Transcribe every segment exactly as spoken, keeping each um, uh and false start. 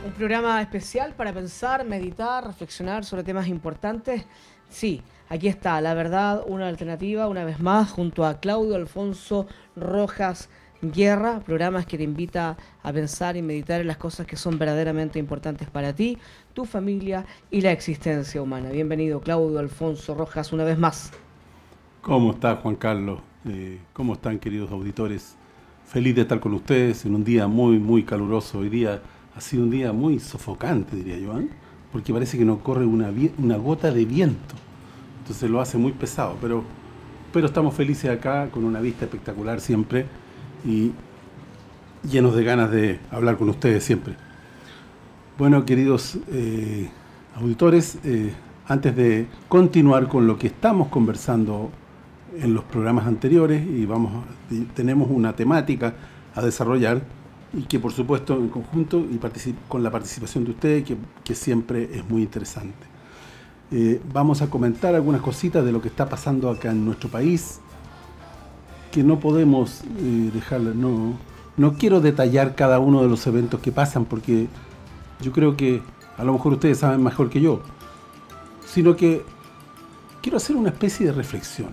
Un programa especial para pensar, meditar, reflexionar sobre temas importantes. Sí, aquí está, la verdad, una alternativa, una vez más, junto a Claudio Alfonso Rojas Guerra, programas que te invita a pensar y meditar en las cosas que son verdaderamente importantes para ti, tu familia y la existencia humana. Bienvenido, Claudio Alfonso Rojas, una vez más. ¿Cómo está, Juan Carlos? Eh, ¿Cómo están, queridos auditores? Feliz de estar con ustedes en un día muy, muy caluroso. Hoy día ha sido un día muy sofocante, diría yo, ¿eh? Porque parece que no corre una, una gota de viento. Entonces lo hace muy pesado, pero, pero estamos felices acá, con una vista espectacular siempre y llenos de ganas de hablar con ustedes siempre. Bueno, queridos eh, auditores, eh, antes de continuar con lo que estamos conversando en los programas anteriores, y vamos tenemos una temática a desarrollar y que por supuesto en conjunto y con la participación de ustedes, que, que siempre es muy interesante. Eh, vamos a comentar algunas cositas de lo que está pasando acá en nuestro país, que no podemos eh, dejarlas, no, no quiero detallar cada uno de los eventos que pasan, porque yo creo que a lo mejor ustedes saben mejor que yo, sino que quiero hacer una especie de reflexión.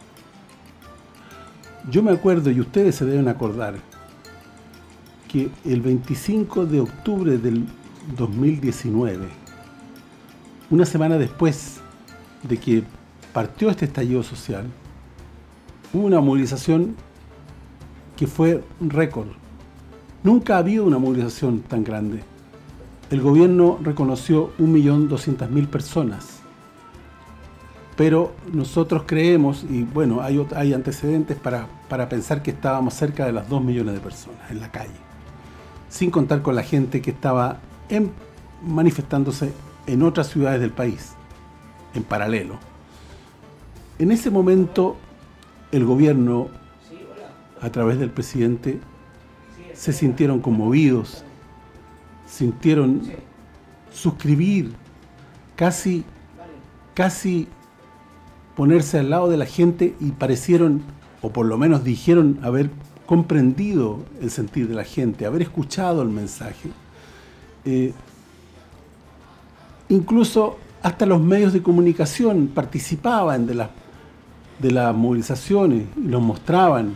Yo me acuerdo, y ustedes se deben acordar, que el veinticinco de octubre del dos mil diecinueve, una semana después de que partió este estallido social, hubo una movilización que fue un récord. Nunca ha habido una movilización tan grande. El gobierno reconoció un millón doscientas mil personas. Pero nosotros creemos, y bueno, hay, hay antecedentes para, para pensar que estábamos cerca de las dos millones de personas en la calle. Sin contar con la gente que estaba en, manifestándose en otras ciudades del país, en paralelo. En ese momento, el gobierno, a través del presidente, se sintieron conmovidos, sintieron suscribir, casi, casi ponerse al lado de la gente, y parecieron, o por lo menos dijeron, haber comprendido el sentir de la gente, haber escuchado el mensaje. Eh, incluso hasta los medios de comunicación participaban de las de las movilizaciones y los mostraban,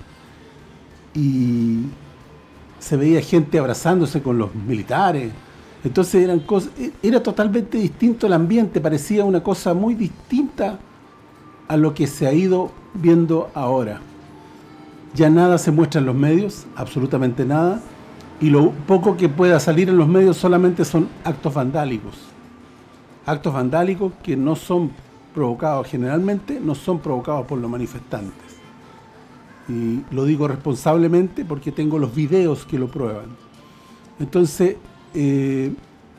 y se veía gente abrazándose con los militares. Entonces eran cosas, era totalmente distinto el ambiente, parecía una cosa muy distinta a lo que se ha ido viendo ahora. Ya nada se muestra en los medios, absolutamente nada, y lo poco que pueda salir en los medios solamente son actos vandálicos. Actos vandálicos que no son provocados, generalmente no son provocados por los manifestantes. Y lo digo responsablemente porque tengo los videos que lo prueban. Entonces, eh,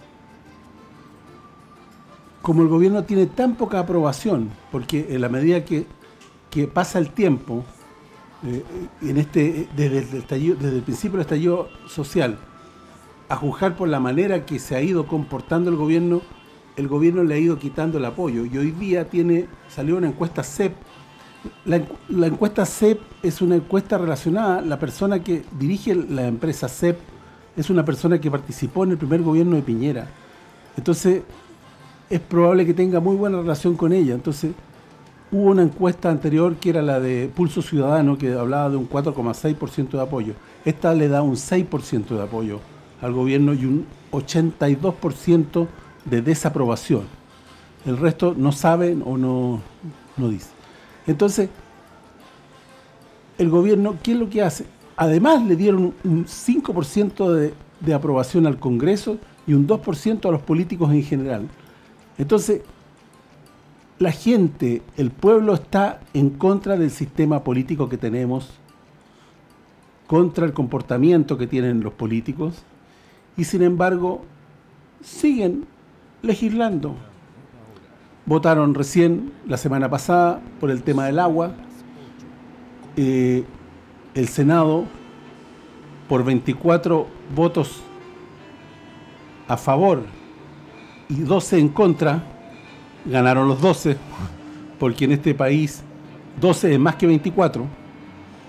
como el gobierno tiene tan poca aprobación, porque en la medida que, que pasa el tiempo, eh, en este desde el, estallido, desde el principio del estallido social, a juzgar por la manera que se ha ido comportando el gobierno, el gobierno le ha ido quitando el apoyo, y hoy día tiene salió una encuesta C E P. La, la encuesta C E P es una encuesta relacionada, la persona que dirige la empresa C E P es una persona que participó en el primer gobierno de Piñera. Entonces, es probable que tenga muy buena relación con ella. Entonces, hubo una encuesta anterior que era la de Pulso Ciudadano, que hablaba de un cuatro coma seis por ciento de apoyo. Esta le da un seis por ciento de apoyo al gobierno y un ochenta y dos por ciento de desaprobación. El resto no saben o no, no dicen. Entonces, el gobierno, ¿qué es lo que hace? Además, le dieron un cinco por ciento de, de aprobación al Congreso y un dos por ciento a los políticos en general. Entonces, la gente, el pueblo está en contra del sistema político que tenemos, contra el comportamiento que tienen los políticos, y sin embargo, siguen legislando. Votaron recién, la semana pasada, por el tema del agua. Eh, el Senado, por veinticuatro votos a favor y doce en contra, ganaron los doce, porque en este país doce es más que veinticuatro.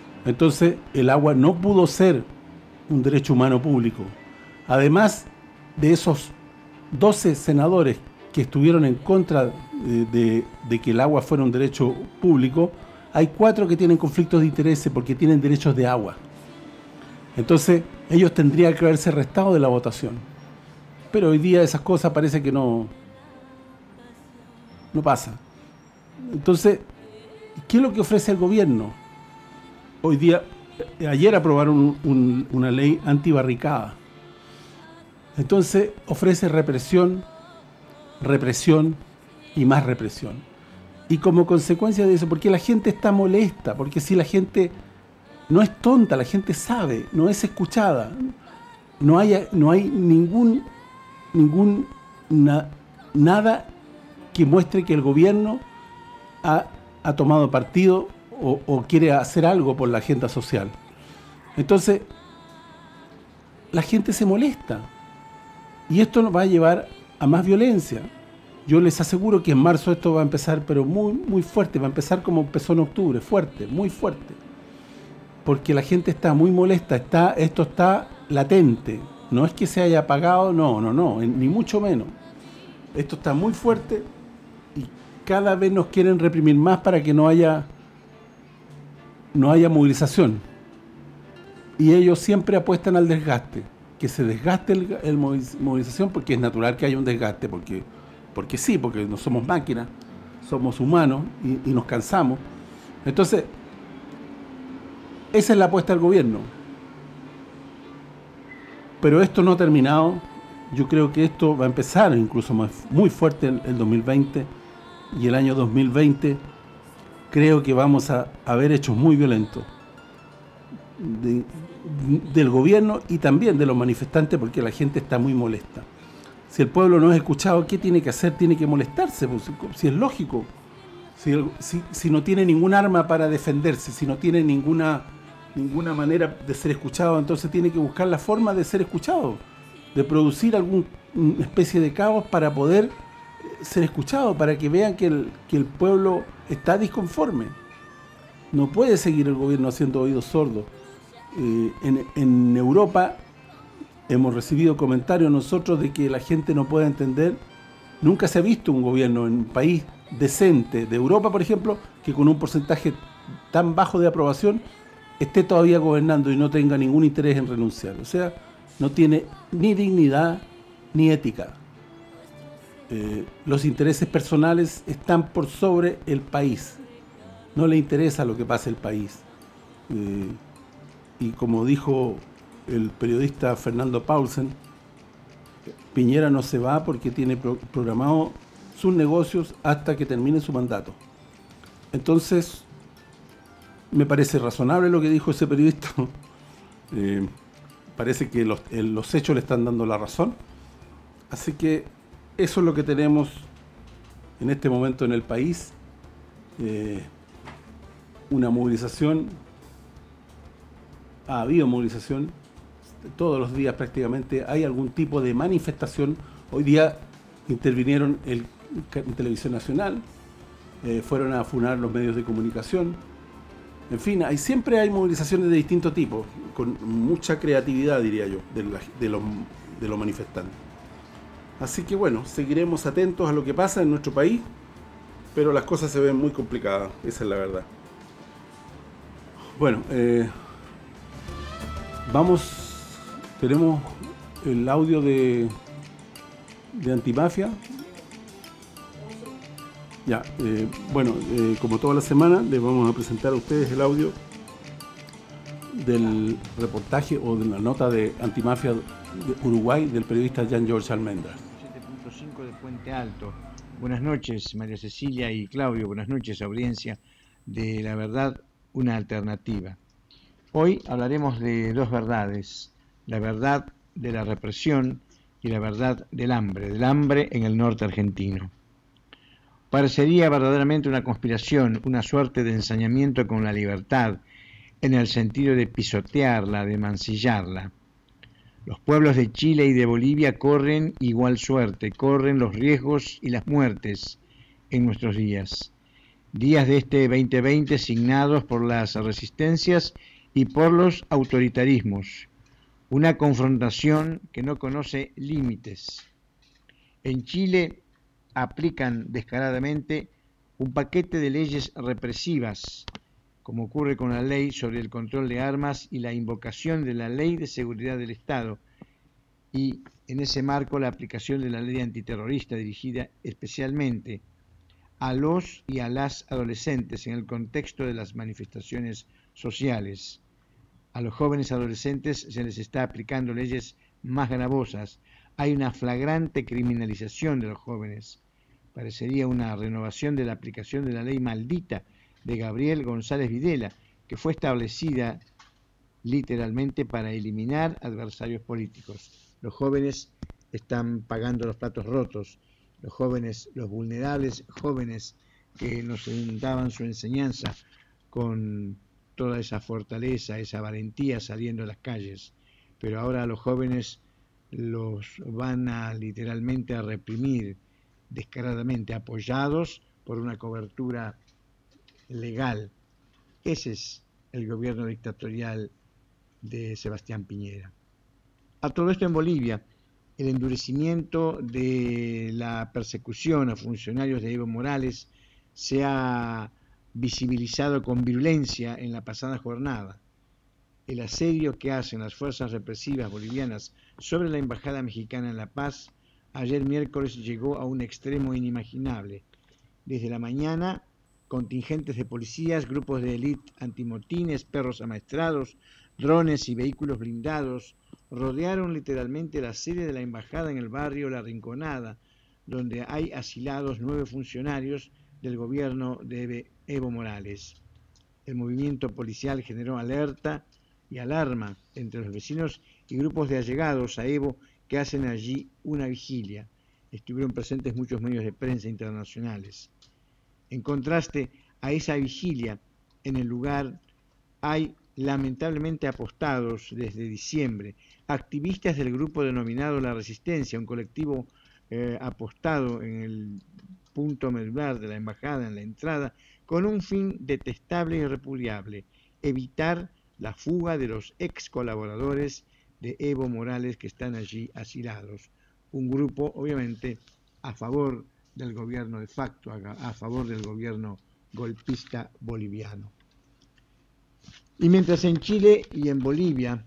Entonces, el agua no pudo ser un derecho humano público. Además, de esos doce senadores que estuvieron en contra de, de, de que el agua fuera un derecho público, hay cuatro que tienen conflictos de intereses porque tienen derechos de agua. Entonces, ellos tendrían que haberse restado de la votación. Pero hoy día esas cosas parece que no, no pasa. Entonces, ¿qué es lo que ofrece el gobierno? Hoy día, ayer aprobaron un, un, una ley antibarricada. Entonces, ofrece represión, represión y más represión. Y como consecuencia de eso, porque la gente está molesta, porque si la gente no es tonta, la gente sabe, no es escuchada, no hay, no hay ningún, ningún na, nada que muestre que el gobierno ha, ha tomado partido o, o quiere hacer algo por la agenda social. Entonces, la gente se molesta. Y esto nos va a llevar a más violencia. Yo les aseguro que en marzo esto va a empezar, pero muy, muy fuerte. Va a empezar como empezó en octubre, fuerte, muy fuerte. Porque la gente está muy molesta, está, esto está latente. No es que se haya apagado, no, no, no, ni mucho menos. Esto está muy fuerte y cada vez nos quieren reprimir más para que no haya, no haya movilización. Y ellos siempre apuestan al desgaste. Que se desgaste el, el movilización, porque es natural que haya un desgaste, porque, porque sí, porque no somos máquinas, somos humanos y, y nos cansamos. Entonces, esa es la apuesta del gobierno. Pero esto no ha terminado. Yo creo que esto va a empezar incluso más, muy fuerte el, el dos mil veinte, y el año dos mil veinte creo que vamos a, a ver hechos muy violentos de, del gobierno y también de los manifestantes, porque la gente está muy molesta. Si el pueblo no es escuchado, ¿qué tiene que hacer? Tiene que molestarse, pues, si es lógico. Si, si, si no tiene ningún arma para defenderse, si no tiene ninguna ninguna manera de ser escuchado, entonces tiene que buscar la forma de ser escuchado, de producir alguna especie de caos para poder ser escuchado, para que vean que el, que el pueblo está disconforme. No puede seguir el gobierno haciendo oídos sordos. Eh, en, en Europa hemos recibido comentarios nosotros de que la gente no puede entender. Nunca se ha visto un gobierno en un país decente de Europa, por ejemplo, que con un porcentaje tan bajo de aprobación esté todavía gobernando y no tenga ningún interés en renunciar. O sea, no tiene ni dignidad ni ética. Eh, los intereses personales están por sobre el país. No le interesa lo que pasa el país. Eh, y como dijo el periodista Fernando Paulsen, Piñera no se va porque tiene pro programado sus negocios hasta que termine su mandato. Entonces, me parece razonable lo que dijo ese periodista. Eh, parece que los, eh, los hechos le están dando la razón. Así que eso es lo que tenemos en este momento en el país. Eh, una movilización. Ha habido movilización. Todos los días prácticamente hay algún tipo de manifestación. Hoy día intervinieron el, en Televisión Nacional, eh, fueron a funar los medios de comunicación. En fin, hay, siempre hay movilizaciones de distinto tipo, con mucha creatividad, diría yo, de, la, de, los, de los manifestantes. Así que bueno, seguiremos atentos a lo que pasa en nuestro país, pero las cosas se ven muy complicadas, esa es la verdad. Bueno, eh, vamos... Tenemos el audio de, de Antimafia. Ya, eh, bueno, eh, como toda la semana, les vamos a presentar a ustedes el audio del reportaje o de la nota de Antimafia de Uruguay del periodista Jean-Georges Almendra. siete punto cinco de Puente Alto. Buenas noches, María Cecilia y Claudio. Buenas noches, audiencia de La Verdad, una alternativa. Hoy hablaremos de dos verdades. La verdad de la represión y la verdad del hambre, del hambre en el norte argentino. Parecería verdaderamente una conspiración, una suerte de ensañamiento con la libertad, en el sentido de pisotearla, de mancillarla. Los pueblos de Chile y de Bolivia corren igual suerte, corren los riesgos y las muertes en nuestros días. Días de este veinte veinte signados por las resistencias y por los autoritarismos, una confrontación que no conoce límites. En Chile aplican descaradamente un paquete de leyes represivas, como ocurre con la ley sobre el control de armas y la invocación de la ley de seguridad del Estado, y en ese marco la aplicación de la ley antiterrorista dirigida especialmente a los y a las adolescentes en el contexto de las manifestaciones sociales. A los jóvenes adolescentes se les está aplicando leyes más gravosas. Hay una flagrante criminalización de los jóvenes. Parecería una renovación de la aplicación de la ley maldita de Gabriel González Videla, que fue establecida literalmente para eliminar adversarios políticos. Los jóvenes están pagando los platos rotos. Los jóvenes, los vulnerables jóvenes que nos daban su enseñanza con toda esa fortaleza, esa valentía saliendo a las calles, pero ahora los jóvenes los van a literalmente a reprimir descaradamente, apoyados por una cobertura legal. Ese es el gobierno dictatorial de Sebastián Piñera. A todo esto en Bolivia, el endurecimiento de la persecución a funcionarios de Evo Morales se ha visibilizado con virulencia en la pasada jornada. El asedio que hacen las fuerzas represivas bolivianas sobre la Embajada Mexicana en La Paz ayer miércoles llegó a un extremo inimaginable. Desde la mañana, contingentes de policías, grupos de élite antimotines, perros amaestrados, drones y vehículos blindados rodearon literalmente la sede de la embajada en el barrio La Rinconada, donde hay asilados nueve funcionarios del gobierno de Evo Morales. El movimiento policial generó alerta y alarma entre los vecinos y grupos de allegados a Evo que hacen allí una vigilia. Estuvieron presentes muchos medios de prensa internacionales. En contraste a esa vigilia, en el lugar hay lamentablemente apostados desde diciembre, activistas del grupo denominado La Resistencia, un colectivo eh, apostado en el punto medular de la embajada, en la entrada, con un fin detestable y repudiable: evitar la fuga de los ex colaboradores de Evo Morales que están allí asilados. Un grupo, obviamente, a favor del gobierno de facto, a, a favor del gobierno golpista boliviano. Y mientras en Chile y en Bolivia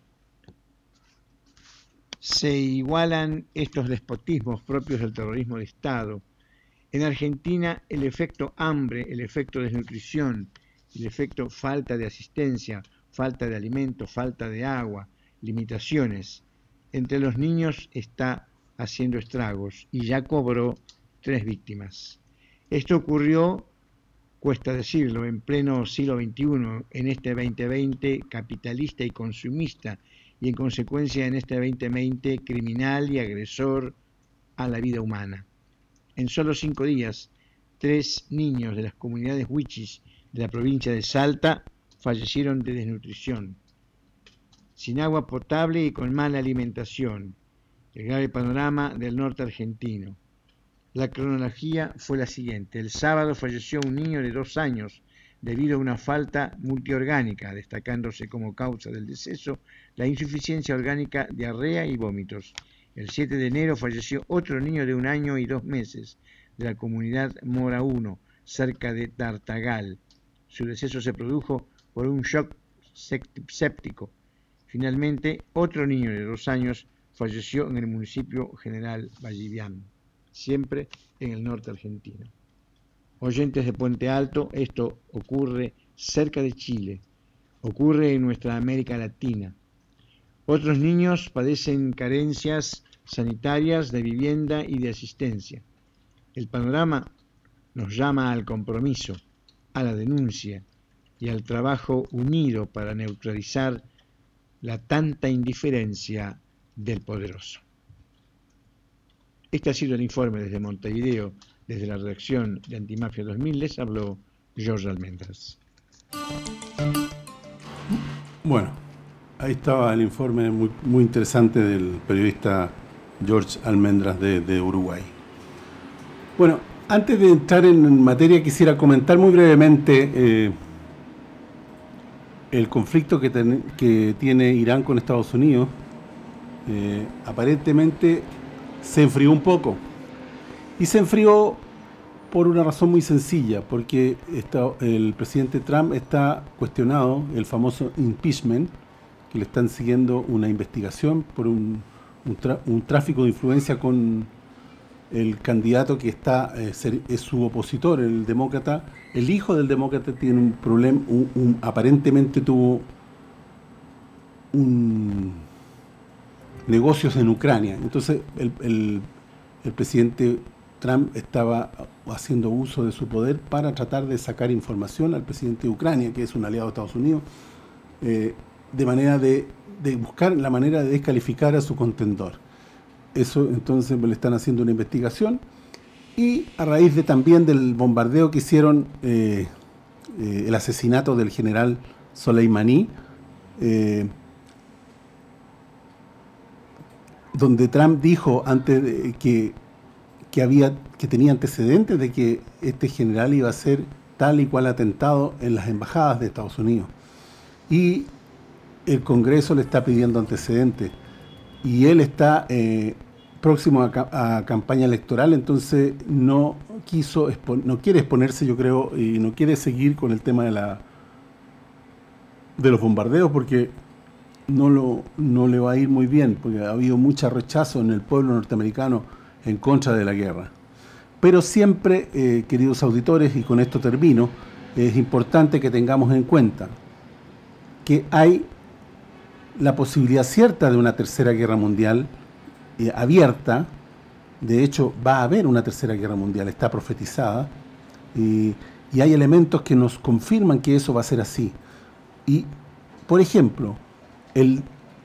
se igualan estos despotismos propios del terrorismo de Estado, en Argentina el efecto hambre, el efecto desnutrición, el efecto falta de asistencia, falta de alimento, falta de agua, limitaciones, entre los niños está haciendo estragos y ya cobró tres víctimas. Esto ocurrió, cuesta decirlo, en pleno siglo veintiuno, en este veinte veinte capitalista y consumista, y en consecuencia en este veinte veinte criminal y agresor a la vida humana. En solo cinco días, tres niños de las comunidades huichis de la provincia de Salta fallecieron de desnutrición, sin agua potable y con mala alimentación. El grave panorama del norte argentino. La cronología fue la siguiente. El sábado falleció un niño de dos años debido a una falta multiorgánica, destacándose como causa del deceso la insuficiencia orgánica, diarrea y vómitos. El siete de enero falleció otro niño de un año y dos meses de la comunidad Mora uno, cerca de Tartagal. Su deceso se produjo por un shock séptico. Finalmente, otro niño de dos años falleció en el municipio General Vallivian, siempre en el norte argentino. Oyentes de Puente Alto, esto ocurre cerca de Chile, ocurre en nuestra América Latina. Otros niños padecen carencias sanitarias, de vivienda y de asistencia. El panorama nos llama al compromiso, a la denuncia y al trabajo unido para neutralizar la tanta indiferencia del poderoso. Este ha sido el informe desde Montevideo, desde la redacción de Antimafia dos mil. Les habló Jorge Almendras. Bueno, ahí estaba el informe muy, muy interesante del periodista Jorge Almendras de, de Uruguay. Bueno, antes de entrar en materia quisiera comentar muy brevemente eh, el conflicto que, ten, que tiene Irán con Estados Unidos eh, aparentemente se enfrió un poco. Y se enfrió por una razón muy sencilla, porque está, el presidente Trump está cuestionado, el famoso impeachment, que le están siguiendo una investigación por un, un, un tráfico de influencia con el candidato que está eh, ser, es su opositor, el demócrata. El hijo del demócrata tiene un problema, un, un, aparentemente tuvo un negocios en Ucrania. Entonces el, el, el presidente Trump estaba haciendo uso de su poder para tratar de sacar información al presidente de Ucrania, que es un aliado de Estados Unidos, eh, de manera de, de buscar la manera de descalificar a su contendor. Eso entonces le están haciendo una investigación, y a raíz de también del bombardeo que hicieron, eh, eh, el asesinato del general Soleimani, eh, donde Trump dijo antes de que que había que tenía antecedentes de que este general iba a hacer tal y cual atentado en las embajadas de Estados Unidos, y el Congreso le está pidiendo antecedentes, y él está eh, próximo a, a campaña electoral, entonces no quiso no quiere exponerse, yo creo, y no quiere seguir con el tema de la de los bombardeos, porque no lo no le va a ir muy bien, porque ha habido mucho rechazo en el pueblo norteamericano en contra de la guerra. Pero siempre, eh, queridos auditores, y con esto termino, es importante que tengamos en cuenta que hay la posibilidad cierta de una tercera guerra mundial eh, abierta. De hecho, va a haber una tercera guerra mundial, está profetizada, y, y hay elementos que nos confirman que eso va a ser así. Y, por ejemplo, el,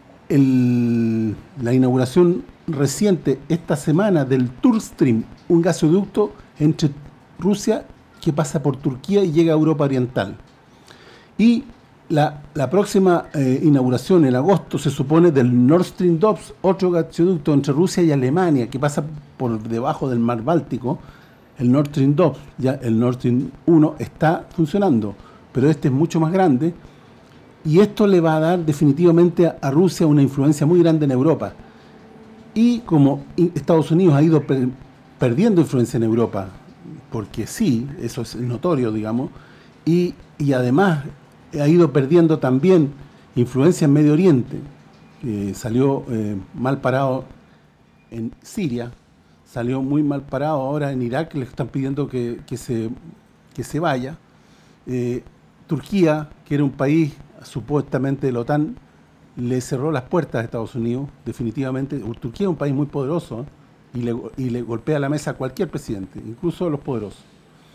el, la inauguración reciente esta semana del Turkstream, un gasoducto entre Rusia que pasa por Turquía y llega a Europa Oriental. Y la, la próxima eh, inauguración en agosto se supone del Nord Stream dos, otro gasoducto entre Rusia y Alemania que pasa por debajo del mar Báltico. El Nord Stream dos, ya el Nord Stream uno está funcionando, pero este es mucho más grande, y esto le va a dar definitivamente a, a Rusia una influencia muy grande en Europa. Y como Estados Unidos ha ido per, perdiendo influencia en Europa, porque sí, eso es notorio, digamos, y, y además ha ido perdiendo también influencia en Medio Oriente, que salió eh, mal parado en Siria, salió muy mal parado ahora en Irak, le están pidiendo que, que, se, que se vaya. Eh, Turquía, que era un país supuestamente de la OTAN, le cerró las puertas a Estados Unidos, definitivamente. Turquía es un país muy poderoso, ¿eh? y, le, y le golpea la mesa a cualquier presidente, incluso a los poderosos.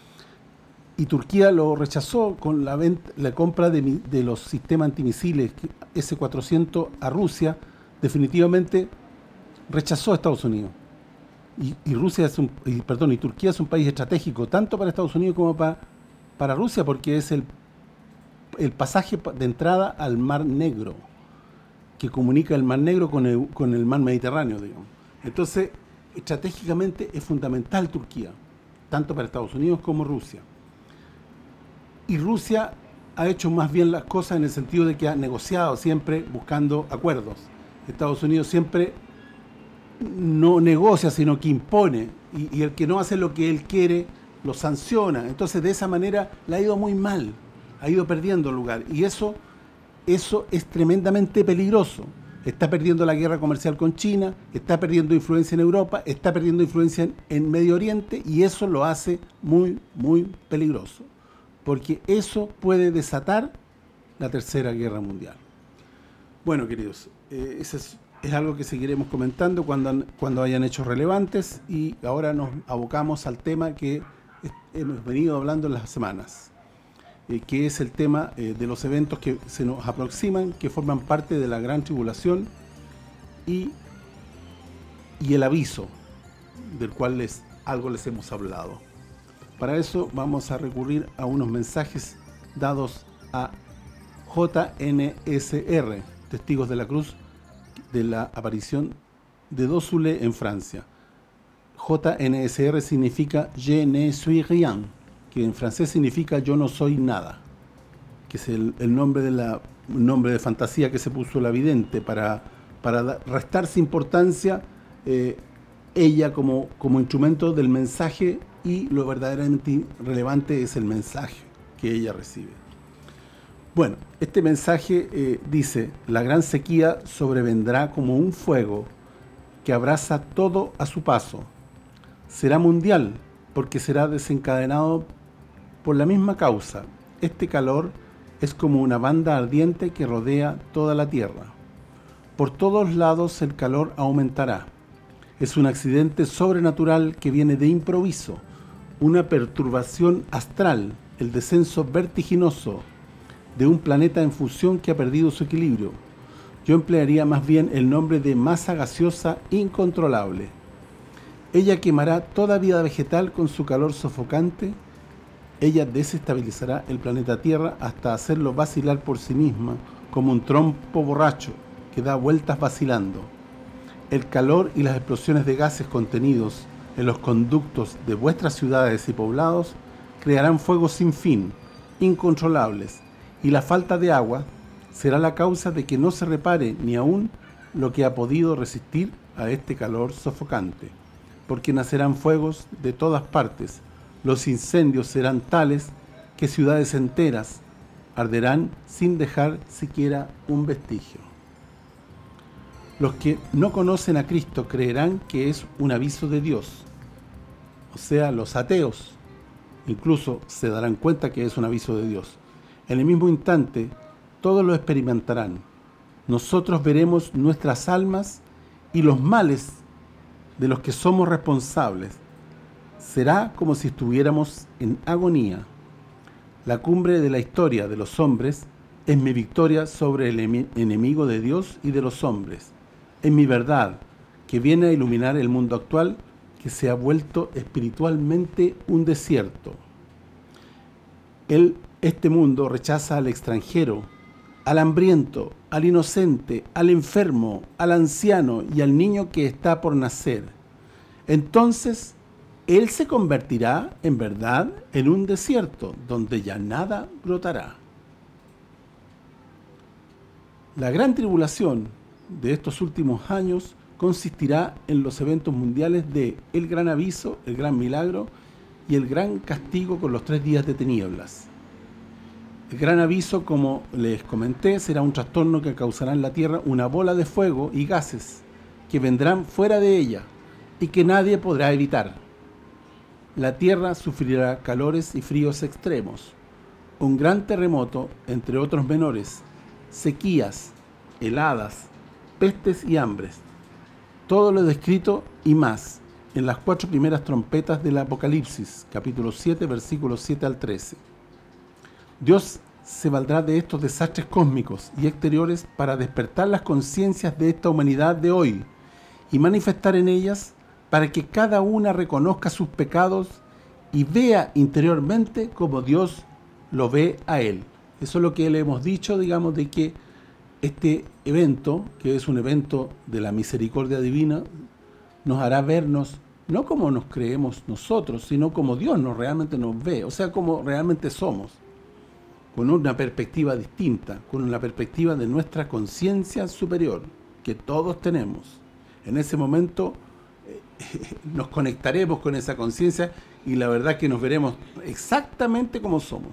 Y Turquía lo rechazó con la venta, la compra de, de los sistemas antimisiles ese cuatrocientos a Rusia, definitivamente rechazó a Estados Unidos. Y, y Rusia es un, y, perdón, y Turquía es un país estratégico, tanto para Estados Unidos como para, para Rusia, porque es el, el pasaje de entrada al Mar Negro, que comunica el Mar Negro con el, con el Mar Mediterráneo, digamos. Entonces, estratégicamente es fundamental Turquía, tanto para Estados Unidos como Rusia. Y Rusia ha hecho más bien las cosas en el sentido de que ha negociado siempre buscando acuerdos. Estados Unidos siempre no negocia, sino que impone, y, y el que no hace lo que él quiere, lo sanciona. Entonces, de esa manera, le ha ido muy mal, ha ido perdiendo lugar, y eso Eso es tremendamente peligroso. Está perdiendo la guerra comercial con China, está perdiendo influencia en Europa, está perdiendo influencia en, en Medio Oriente, y eso lo hace muy, muy peligroso. Porque eso puede desatar la tercera guerra mundial. Bueno, queridos, eh, eso es, es algo que seguiremos comentando cuando, cuando hayan hechos relevantes, y ahora nos abocamos al tema que hemos venido hablando en las semanas. Eh, que es el tema eh, de los eventos que se nos aproximan, que forman parte de la gran tribulación, y, y el aviso, del cual les, algo les hemos hablado. Para eso vamos a recurrir a unos mensajes dados a J N S R, Testigos de la Cruz, de la aparición de Dosule en Francia. J N S R significa Je ne suis rien, que en francés significa yo no soy nada, que es el, el nombre de la nombre de fantasía que se puso la vidente para, para restarse importancia eh, ella como, como instrumento del mensaje, y lo verdaderamente relevante es el mensaje que ella recibe. Bueno, este mensaje eh, dice: la gran sequía sobrevendrá como un fuego que abraza todo a su paso. Será mundial, porque será desencadenado por la misma causa. Este calor es como una banda ardiente que rodea toda la tierra. Por todos lados el calor aumentará. Es un accidente sobrenatural que viene de improviso, una perturbación astral, el descenso vertiginoso de un planeta en fusión que ha perdido su equilibrio. Yo emplearía más bien el nombre de masa gaseosa incontrolable. Ella quemará toda vida vegetal con su calor sofocante. Ella desestabilizará el planeta Tierra hasta hacerlo vacilar por sí misma, como un trompo borracho que da vueltas vacilando. El calor y las explosiones de gases contenidos en los conductos de vuestras ciudades y poblados crearán fuegos sin fin, incontrolables, y la falta de agua será la causa de que no se repare ni aún lo que ha podido resistir a este calor sofocante, porque nacerán fuegos de todas partes. Los incendios serán tales que ciudades enteras arderán sin dejar siquiera un vestigio. Los que no conocen a Cristo creerán que es un aviso de Dios. O sea, los ateos incluso se darán cuenta que es un aviso de Dios. En el mismo instante, todos lo experimentarán. Nosotros veremos nuestras almas y los males de los que somos responsables. Será como si estuviéramos en agonía. La cumbre de la historia de los hombres es mi victoria sobre el enemigo de Dios y de los hombres. Es mi verdad, que viene a iluminar el mundo actual, que se ha vuelto espiritualmente un desierto. El, este mundo rechaza al extranjero, al hambriento, al inocente, al enfermo, al anciano y al niño que está por nacer. Entonces, él se convertirá, en verdad, en un desierto, donde ya nada brotará. La gran tribulación de estos últimos años consistirá en los eventos mundiales de el gran aviso, el gran milagro y el gran castigo con los tres días de tinieblas. El gran aviso, como les comenté, será un trastorno que causará en la tierra una bola de fuego y gases que vendrán fuera de ella y que nadie podrá evitar. La tierra sufrirá calores y fríos extremos, un gran terremoto, entre otros menores, sequías, heladas, pestes y hambres. Todo lo descrito y más en las cuatro primeras trompetas del Apocalipsis, capítulo siete, versículos siete al trece. Dios se valdrá de estos desastres cósmicos y exteriores para despertar las conciencias de esta humanidad de hoy y manifestar en ellas para que cada una reconozca sus pecados y vea interiormente como Dios lo ve a él. Eso es lo que le hemos dicho, digamos, de que este evento, que es un evento de la misericordia divina, nos hará vernos no como nos creemos nosotros, sino como Dios nos realmente nos ve, o sea, como realmente somos, con una perspectiva distinta, con una perspectiva de nuestra conciencia superior, que todos tenemos. En ese momento eh, nos conectaremos con esa conciencia y la verdad que nos veremos exactamente como somos.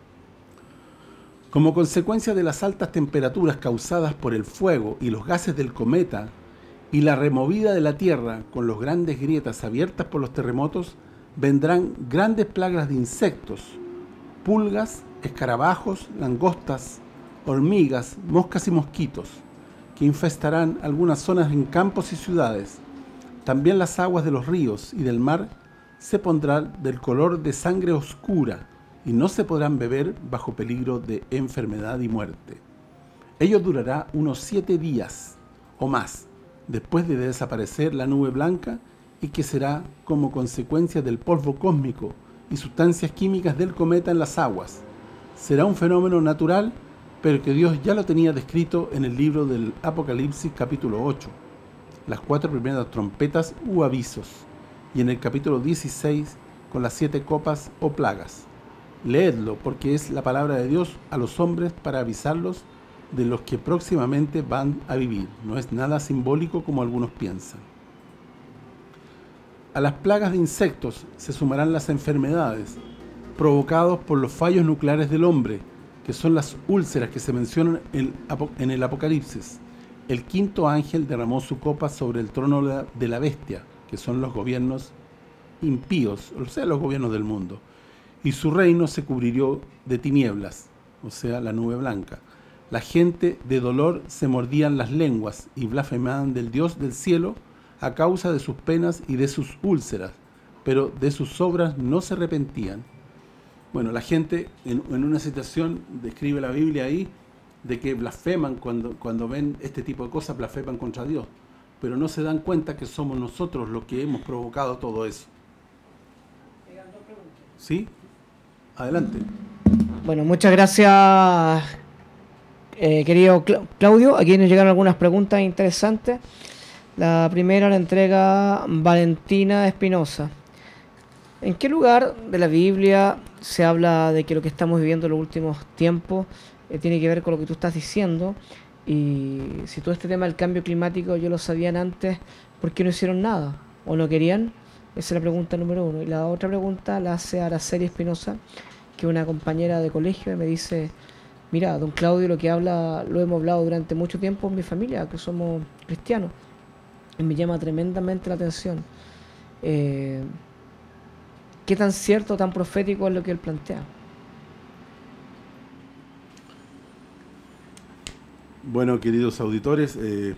Como consecuencia de las altas temperaturas causadas por el fuego y los gases del cometa y la removida de la Tierra con las grandes grietas abiertas por los terremotos, vendrán grandes plagas de insectos, pulgas, escarabajos, langostas, hormigas, moscas y mosquitos, que infestarán algunas zonas en campos y ciudades. También las aguas de los ríos y del mar se pondrán del color de sangre oscura, y no se podrán beber bajo peligro de enfermedad y muerte. Ello durará unos siete días o más, después de desaparecer la nube blanca, y que será como consecuencia del polvo cósmico y sustancias químicas del cometa en las aguas. Será un fenómeno natural, pero que Dios ya lo tenía descrito en el libro del Apocalipsis capítulo ocho, las cuatro primeras trompetas u avisos, y en el capítulo dieciséis con las siete copas o plagas. Leedlo, porque es la palabra de Dios a los hombres para avisarlos de los que próximamente van a vivir. No es nada simbólico como algunos piensan. A las plagas de insectos se sumarán las enfermedades provocadas por los fallos nucleares del hombre, que son las úlceras que se mencionan en el Apocalipsis. El quinto ángel derramó su copa sobre el trono de la bestia, que son los gobiernos impíos, o sea, los gobiernos del mundo. Y su reino se cubrió de tinieblas, o sea, la nube blanca. La gente de dolor se mordían las lenguas y blasfemaban del Dios del cielo a causa de sus penas y de sus úlceras, pero de sus obras no se arrepentían. Bueno, la gente en, en una situación, describe la Biblia ahí, de que blasfeman cuando, cuando ven este tipo de cosas, blasfeman contra Dios, pero no se dan cuenta que somos nosotros los que hemos provocado todo eso. ¿Sí? Adelante. Bueno, muchas gracias, eh, querido Cla- Claudio. Aquí nos llegaron algunas preguntas interesantes. La primera la entrega Valentina Espinosa. ¿En qué lugar de la Biblia se habla de que lo que estamos viviendo en los últimos tiempos eh, tiene que ver con lo que tú estás diciendo? Y si todo este tema del cambio climático yo lo sabían antes, ¿por qué no hicieron nada? ¿O no querían? Esa es la pregunta número uno. Y la otra pregunta la hace Araceli Espinosa, que es una compañera de colegio, y me dice: mira, don Claudio, lo que habla lo hemos hablado durante mucho tiempo en mi familia, que somos cristianos. Y me llama tremendamente la atención. Eh, ¿Qué tan cierto, tan profético es lo que él plantea? Bueno, queridos auditores, eh,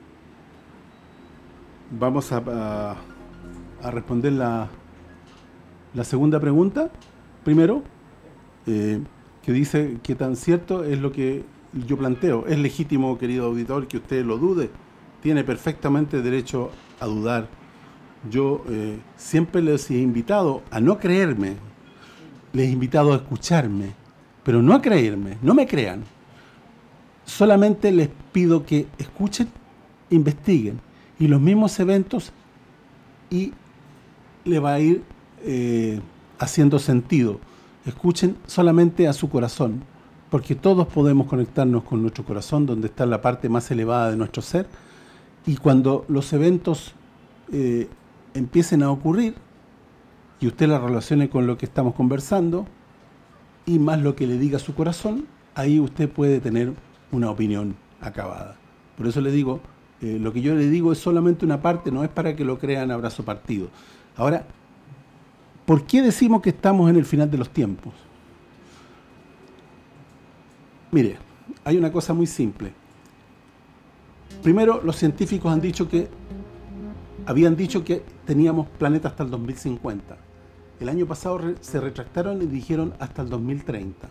vamos a, a, a responder la, la segunda pregunta. Primero, eh, que dice qué tan cierto es lo que yo planteo. Es legítimo, querido auditor, que usted lo dude. Tiene perfectamente derecho a dudar. Yo eh, siempre les he invitado a no creerme, les he invitado a escucharme, pero no a creerme, no me crean. Solamente les pido que escuchen, investiguen, y los mismos eventos, y le va a ir eh, haciendo sentido. Escuchen solamente a su corazón, porque todos podemos conectarnos con nuestro corazón, donde está la parte más elevada de nuestro ser, y cuando los eventos eh, empiecen a ocurrir y usted la relacione con lo que estamos conversando y más lo que le diga su corazón, ahí usted puede tener una opinión acabada. Por eso le digo, eh, lo que yo le digo es solamente una parte, no es para que lo crean a brazo partido. Ahora, ¿por qué decimos que estamos en el final de los tiempos? Mire, hay una cosa muy simple. Primero, los científicos han dicho que habían dicho que teníamos planeta hasta el dos mil cincuenta. El año pasado re, se retractaron y dijeron hasta el dos mil treinta.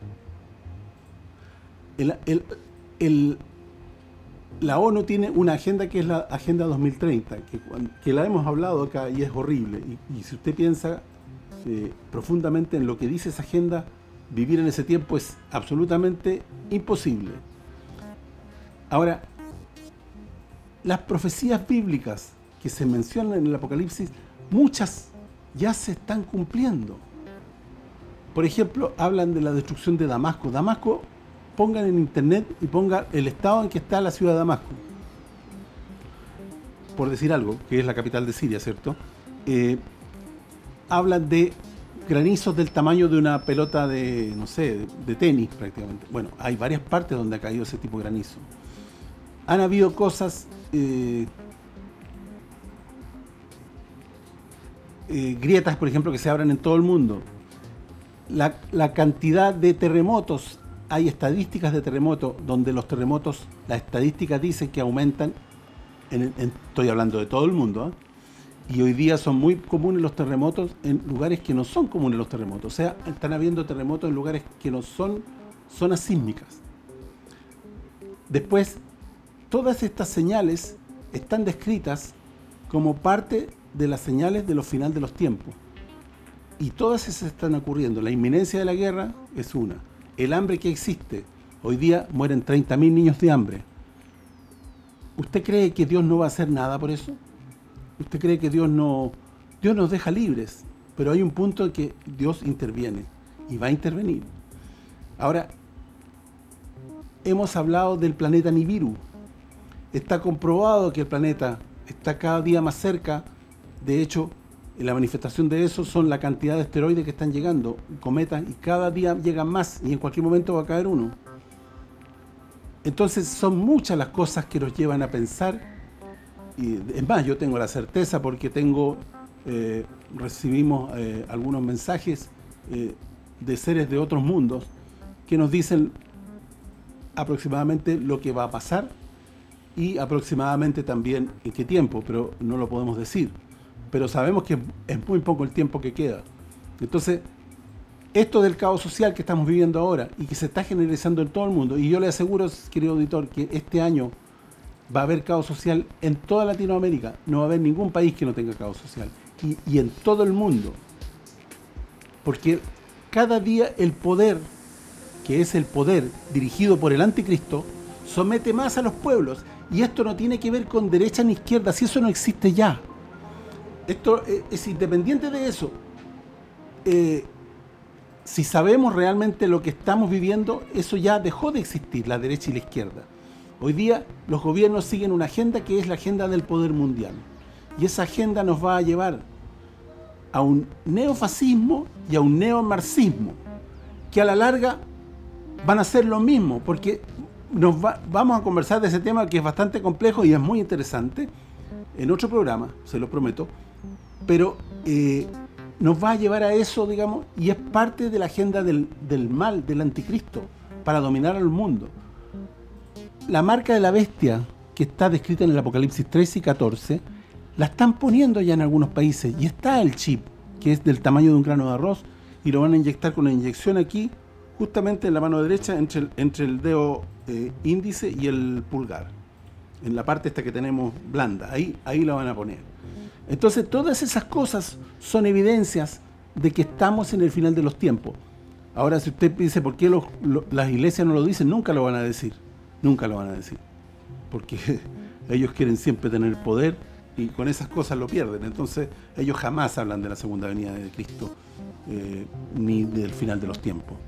El, el, el, la ONU tiene una agenda que es la Agenda dos mil treinta, que, que la hemos hablado acá y es horrible. Y, y si usted piensa eh, profundamente en lo que dice esa agenda, vivir en ese tiempo es absolutamente imposible. Ahora, las profecías bíblicas que se mencionan en el Apocalipsis, muchas ya se están cumpliendo. Por ejemplo, hablan de la destrucción de Damasco. Damasco, pongan en internet y pongan el estado en que está la ciudad de Damasco. Por decir algo, que es la capital de Siria, ¿cierto? Eh, hablan de granizos del tamaño de una pelota de, no sé, de, de tenis prácticamente. Bueno, hay varias partes donde ha caído ese tipo de granizo. Han habido cosas... Eh, eh, grietas, por ejemplo, que se abran en todo el mundo. La, la cantidad de terremotos, hay estadísticas de terremotos donde los terremotos, las estadísticas dicen que aumentan, en, en, estoy hablando de todo el mundo, ¿eh? Y hoy día son muy comunes los terremotos en lugares que no son comunes los terremotos. O sea, están habiendo terremotos en lugares que no son zonas sísmicas. Después, todas estas señales están descritas como parte de las señales de los finales de los tiempos. Y todas esas están ocurriendo. La inminencia de la guerra es una. El hambre que existe. Hoy día mueren treinta mil niños de hambre. ¿Usted cree que Dios no va a hacer nada por eso? ¿Usted cree que Dios no... Dios nos deja libres, pero hay un punto en que Dios interviene y va a intervenir. Ahora, hemos hablado del planeta Nibiru. Está comprobado que el planeta está cada día más cerca. De hecho, la manifestación de eso son la cantidad de asteroides que están llegando, cometas, y cada día llegan más y en cualquier momento va a caer uno. Entonces son muchas las cosas que nos llevan a pensar, y es más, yo tengo la certeza porque tengo eh, recibimos eh, algunos mensajes eh, de seres de otros mundos que nos dicen aproximadamente lo que va a pasar y aproximadamente también en qué tiempo, pero no lo podemos decir. Pero sabemos que es muy poco el tiempo que queda. Entonces, esto del caos social que estamos viviendo ahora y que se está generalizando en todo el mundo, y yo le aseguro, querido auditor, que este año va a haber caos social en toda Latinoamérica. No va a haber ningún país que no tenga caos social. Y, y en todo el mundo. Porque cada día el poder, que es el poder dirigido por el anticristo, somete más a los pueblos. Y esto no tiene que ver con derecha ni izquierda, si eso no existe ya. Esto es, es independiente de eso. Eh, si sabemos realmente lo que estamos viviendo, eso ya dejó de existir, la derecha y la izquierda. Hoy día los gobiernos siguen una agenda que es la agenda del poder mundial. Y esa agenda nos va a llevar a un neofascismo y a un neomarxismo, que a la larga van a ser lo mismo, porque nos va, vamos a conversar de ese tema que es bastante complejo y es muy interesante en otro programa, se lo prometo, pero eh, nos va a llevar a eso, digamos, y es parte de la agenda del, del mal, del anticristo, para dominar al mundo. La marca de la bestia, que está descrita en el Apocalipsis trece y catorce, la están poniendo ya en algunos países, y está el chip, que es del tamaño de un grano de arroz, y lo van a inyectar con una inyección aquí, justamente en la mano derecha, entre el, entre el dedo eh, índice y el pulgar, en la parte esta que tenemos blanda, ahí, ahí la van a poner. Entonces, todas esas cosas son evidencias de que estamos en el final de los tiempos. Ahora, si usted dice, ¿por qué los, los, las iglesias no lo dicen? Nunca lo van a decir. Nunca lo van a decir. Porque ellos quieren siempre tener poder y con esas cosas lo pierden. Entonces, ellos jamás hablan de la segunda venida de Cristo, eh, ni del final de los tiempos.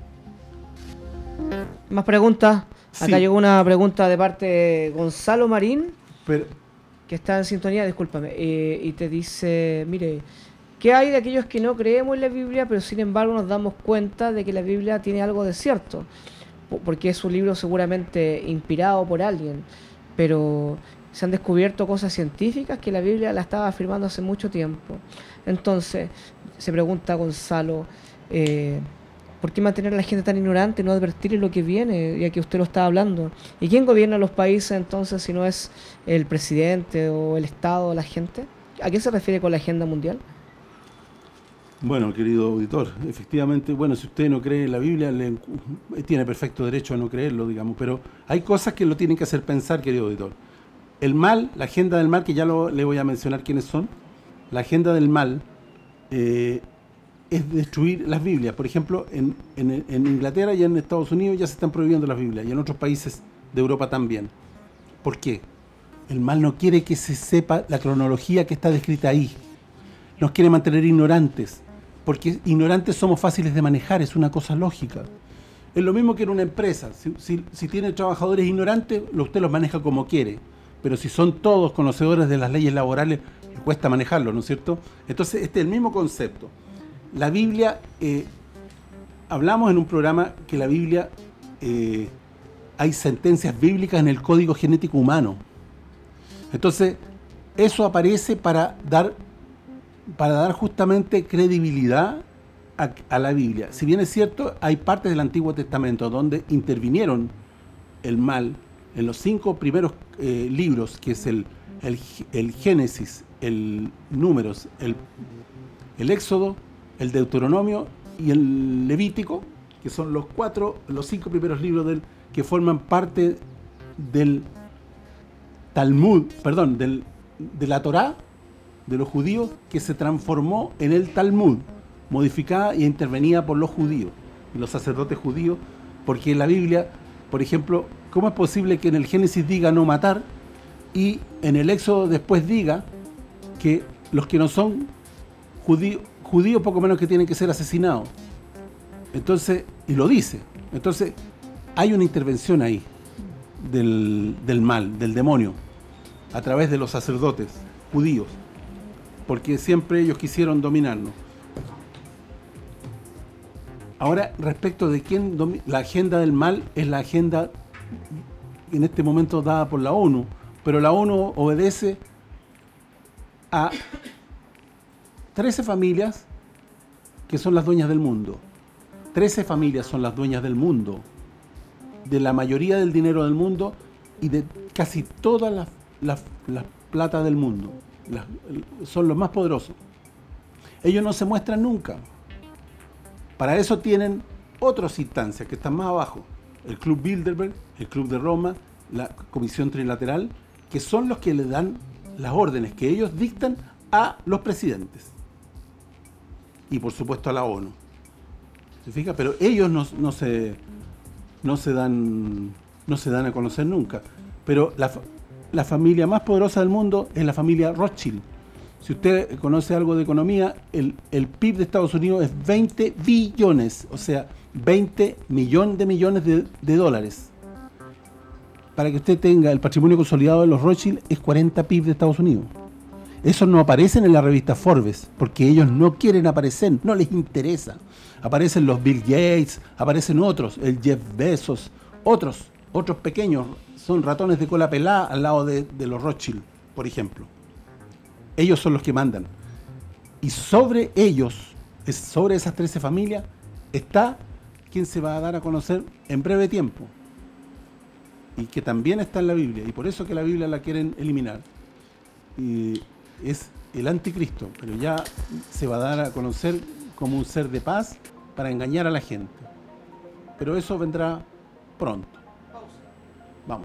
Más preguntas. Sí. Acá llegó una pregunta de parte de Gonzalo Marín. Pero, que está en sintonía, discúlpame, eh, y te dice, mire, ¿qué hay de aquellos que no creemos en la Biblia, pero sin embargo nos damos cuenta de que la Biblia tiene algo de cierto? Porque es un libro seguramente inspirado por alguien, pero se han descubierto cosas científicas que la Biblia la estaba afirmando hace mucho tiempo. Entonces, se pregunta Gonzalo, eh, ¿por qué mantener a la gente tan ignorante y no advertirles lo que viene, ya que usted lo está hablando? ¿Y quién gobierna los países entonces si no es el presidente o el Estado o la gente? ¿A qué se refiere con la agenda mundial? bueno, querido auditor, efectivamente, bueno, si usted no cree en la Biblia, le, tiene perfecto derecho a no creerlo, digamos, pero hay cosas que lo tienen que hacer pensar, querido auditor. El mal, la agenda del mal, que ya lo, le voy a mencionar quiénes son, la agenda del mal eh, es destruir las Biblias. Por ejemplo, en, en, en Inglaterra y en Estados Unidos ya se están prohibiendo las Biblias, y en otros países de Europa también. ¿Por qué? El mal no quiere que se sepa la cronología que está descrita ahí. Nos quiere mantener ignorantes, porque ignorantes somos fáciles de manejar, es una cosa lógica. Es lo mismo que en una empresa. Si, si, si tiene trabajadores ignorantes, usted los maneja como quiere. Pero si son todos conocedores de las leyes laborales, le cuesta manejarlo, ¿no es cierto? Entonces, este es el mismo concepto. La Biblia, eh, hablamos en un programa que la Biblia, eh, hay sentencias bíblicas en el código genético humano. Entonces, eso aparece para dar, para dar justamente credibilidad a, a la Biblia. Si bien es cierto, hay partes del Antiguo Testamento donde intervinieron el mal, en los cinco primeros eh, libros, que es el, el, el Génesis, el Números, el, el Éxodo, el Deuteronomio y el Levítico, que son los cuatro, los cinco primeros libros del, que forman parte del Talmud, perdón, del, de la Torá de los judíos, que se transformó en el Talmud, modificada e intervenida por los judíos, los sacerdotes judíos, porque la Biblia, por ejemplo, ¿cómo es posible que en el Génesis diga no matar y en el Éxodo después diga que los que no son judíos, judíos poco menos que tienen que ser asesinados? Entonces, y lo dice. Entonces, hay una intervención ahí. del, del mal, del demonio, a través de los sacerdotes judíos, porque siempre ellos quisieron dominarnos. Ahora, respecto de quién domi- la agenda del mal es la agenda en este momento dada por la ONU, pero la ONU obedece a trece familias que son las dueñas del mundo. trece familias son las dueñas del mundo, de la mayoría del dinero del mundo y de casi toda la, la, la plata del mundo. Las, son los más poderosos. Ellos no se muestran nunca. Para eso tienen otras instancias que están más abajo. El Club Bilderberg, el Club de Roma, la Comisión Trilateral, que son los que le dan las órdenes que ellos dictan a los presidentes. Y por supuesto a la ONU. ¿Se fija? Pero ellos no, no se no se dan no se dan a conocer nunca. Pero la, la familia más poderosa del mundo es la familia Rothschild. Si usted conoce algo de economía, el, el P I B de Estados Unidos es veinte billones, o sea, veinte millones de millones de, de dólares. Para que usted tenga el patrimonio consolidado de los Rothschild, es cuarenta P I B de Estados Unidos. Esos no aparecen en la revista Forbes, porque ellos no quieren aparecer, no les interesa. Aparecen los Bill Gates, aparecen otros, el Jeff Bezos, otros, otros pequeños, son ratones de cola pelada al lado de, de los Rothschild, por ejemplo. Ellos son los que mandan. Y sobre ellos, sobre esas trece familias, está quien se va a dar a conocer en breve tiempo. Y que también está en la Biblia. Y por eso que la Biblia la quieren eliminar. Y es el anticristo. Pero ya se va a dar a conocer como un ser de paz para engañar a la gente. Pero eso vendrá pronto. Vamos.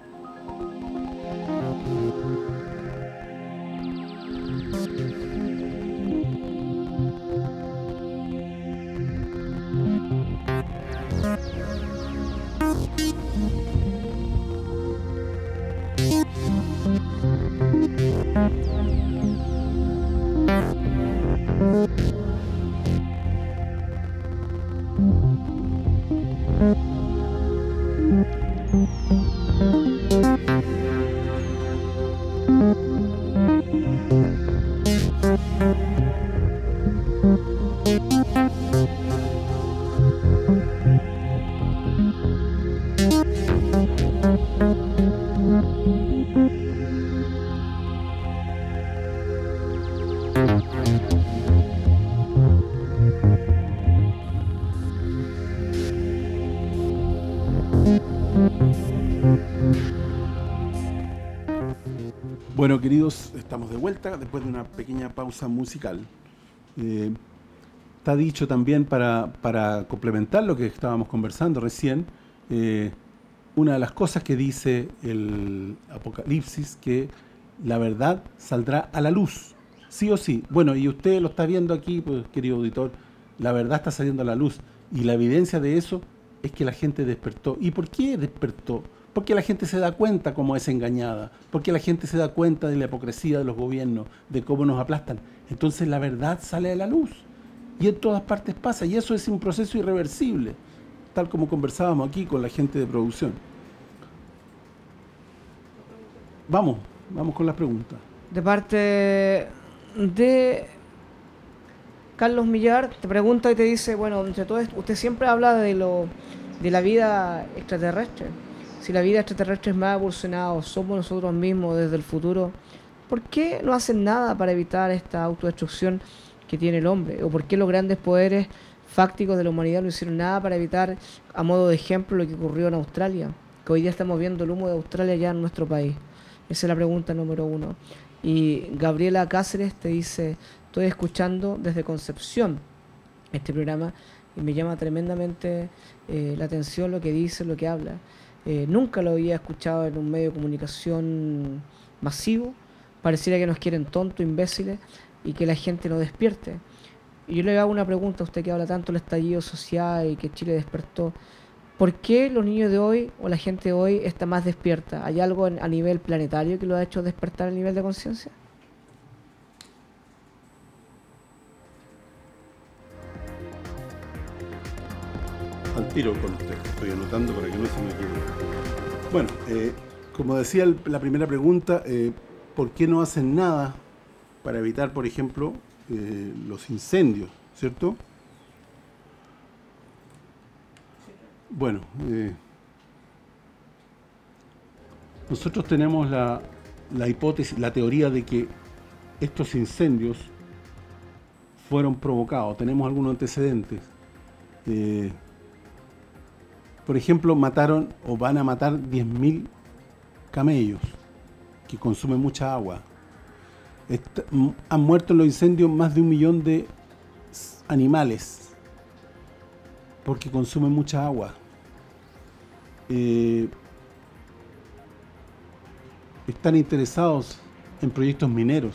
Bueno, queridos, estamos de vuelta después de una pequeña pausa musical. Eh, está dicho también para, para complementar lo que estábamos conversando recién, eh, una de las cosas que dice el Apocalipsis, que la verdad saldrá a la luz, sí o sí. Bueno, y usted lo está viendo aquí, pues, querido auditor, la verdad está saliendo a la luz. Y la evidencia de eso es que la gente despertó. ¿Y por qué despertó? Porque la gente se da cuenta cómo es engañada, porque la gente se da cuenta de la hipocresía de los gobiernos, de cómo nos aplastan. Entonces la verdad sale a la luz, y en todas partes pasa, y eso es un proceso irreversible, tal como conversábamos aquí con la gente de producción. Vamos, vamos con las preguntas. De parte de Carlos Millar, te pregunta y te dice, bueno, entre todo esto, usted siempre habla de lo de la vida extraterrestre. Si la vida extraterrestre es más evolucionada o somos nosotros mismos desde el futuro, ¿por qué no hacen nada para evitar esta autodestrucción que tiene el hombre? ¿O por qué los grandes poderes fácticos de la humanidad no hicieron nada para evitar, a modo de ejemplo, lo que ocurrió en Australia? Que hoy día estamos viendo el humo de Australia ya en nuestro país. Esa es la pregunta número uno. Y Gabriela Cáceres te dice, estoy escuchando desde Concepción este programa y me llama tremendamente eh, la atención lo que dice, lo que habla. Eh, nunca lo había escuchado en un medio de comunicación masivo. Pareciera que nos quieren tontos, imbéciles, y que la gente no despierte. Y yo le hago una pregunta a usted que habla tanto del estallido social y que Chile despertó. ¿Por qué los niños de hoy o la gente de hoy está más despierta? ¿Hay algo en, a nivel planetario que lo ha hecho despertar el nivel de conciencia? Al tiro con usted, estoy anotando para que no se me equivoque. Bueno, eh, como decía el, la primera pregunta, eh, ¿por qué no hacen nada para evitar, por ejemplo, eh, los incendios, ¿cierto? Bueno, eh, nosotros tenemos la, la hipótesis, la teoría de que estos incendios fueron provocados. Tenemos algunos antecedentes. Eh, por ejemplo, mataron o van a matar diez mil camellos que consumen mucha agua. Est han muerto en los incendios más de un millón de animales porque consumen mucha agua. Eh, están interesados en proyectos mineros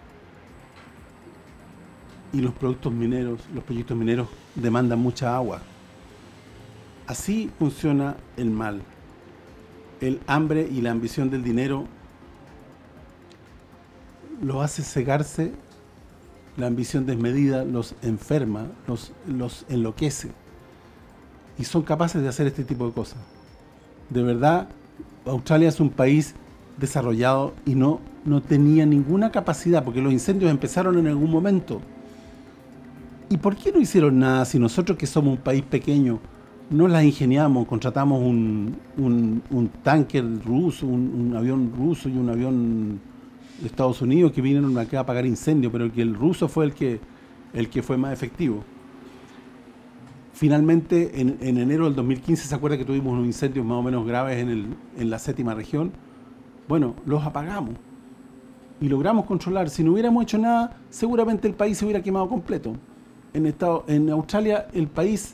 y los productos mineros, los proyectos mineros demandan mucha agua. Así funciona el mal. El hambre y la ambición del dinero los hace cegarse, la ambición desmedida los enferma, los, los enloquece. Y son capaces de hacer este tipo de cosas. De verdad, Australia es un país desarrollado y no, no tenía ninguna capacidad, porque los incendios empezaron en algún momento. ¿Y por qué no hicieron nada si nosotros, que somos un país pequeño, no las ingeniamos, contratamos un, un, un tanker ruso, un, un avión ruso y un avión de Estados Unidos que vinieron acá a apagar incendios, pero que el ruso fue el que el que fue más efectivo? Finalmente, en, en enero del dos mil quince, ¿se acuerda que tuvimos unos incendios más o menos graves en, el, en la séptima región? Bueno, los apagamos y logramos controlar. Si no hubiéramos hecho nada, seguramente el país se hubiera quemado completo. En, estado, en Australia, el país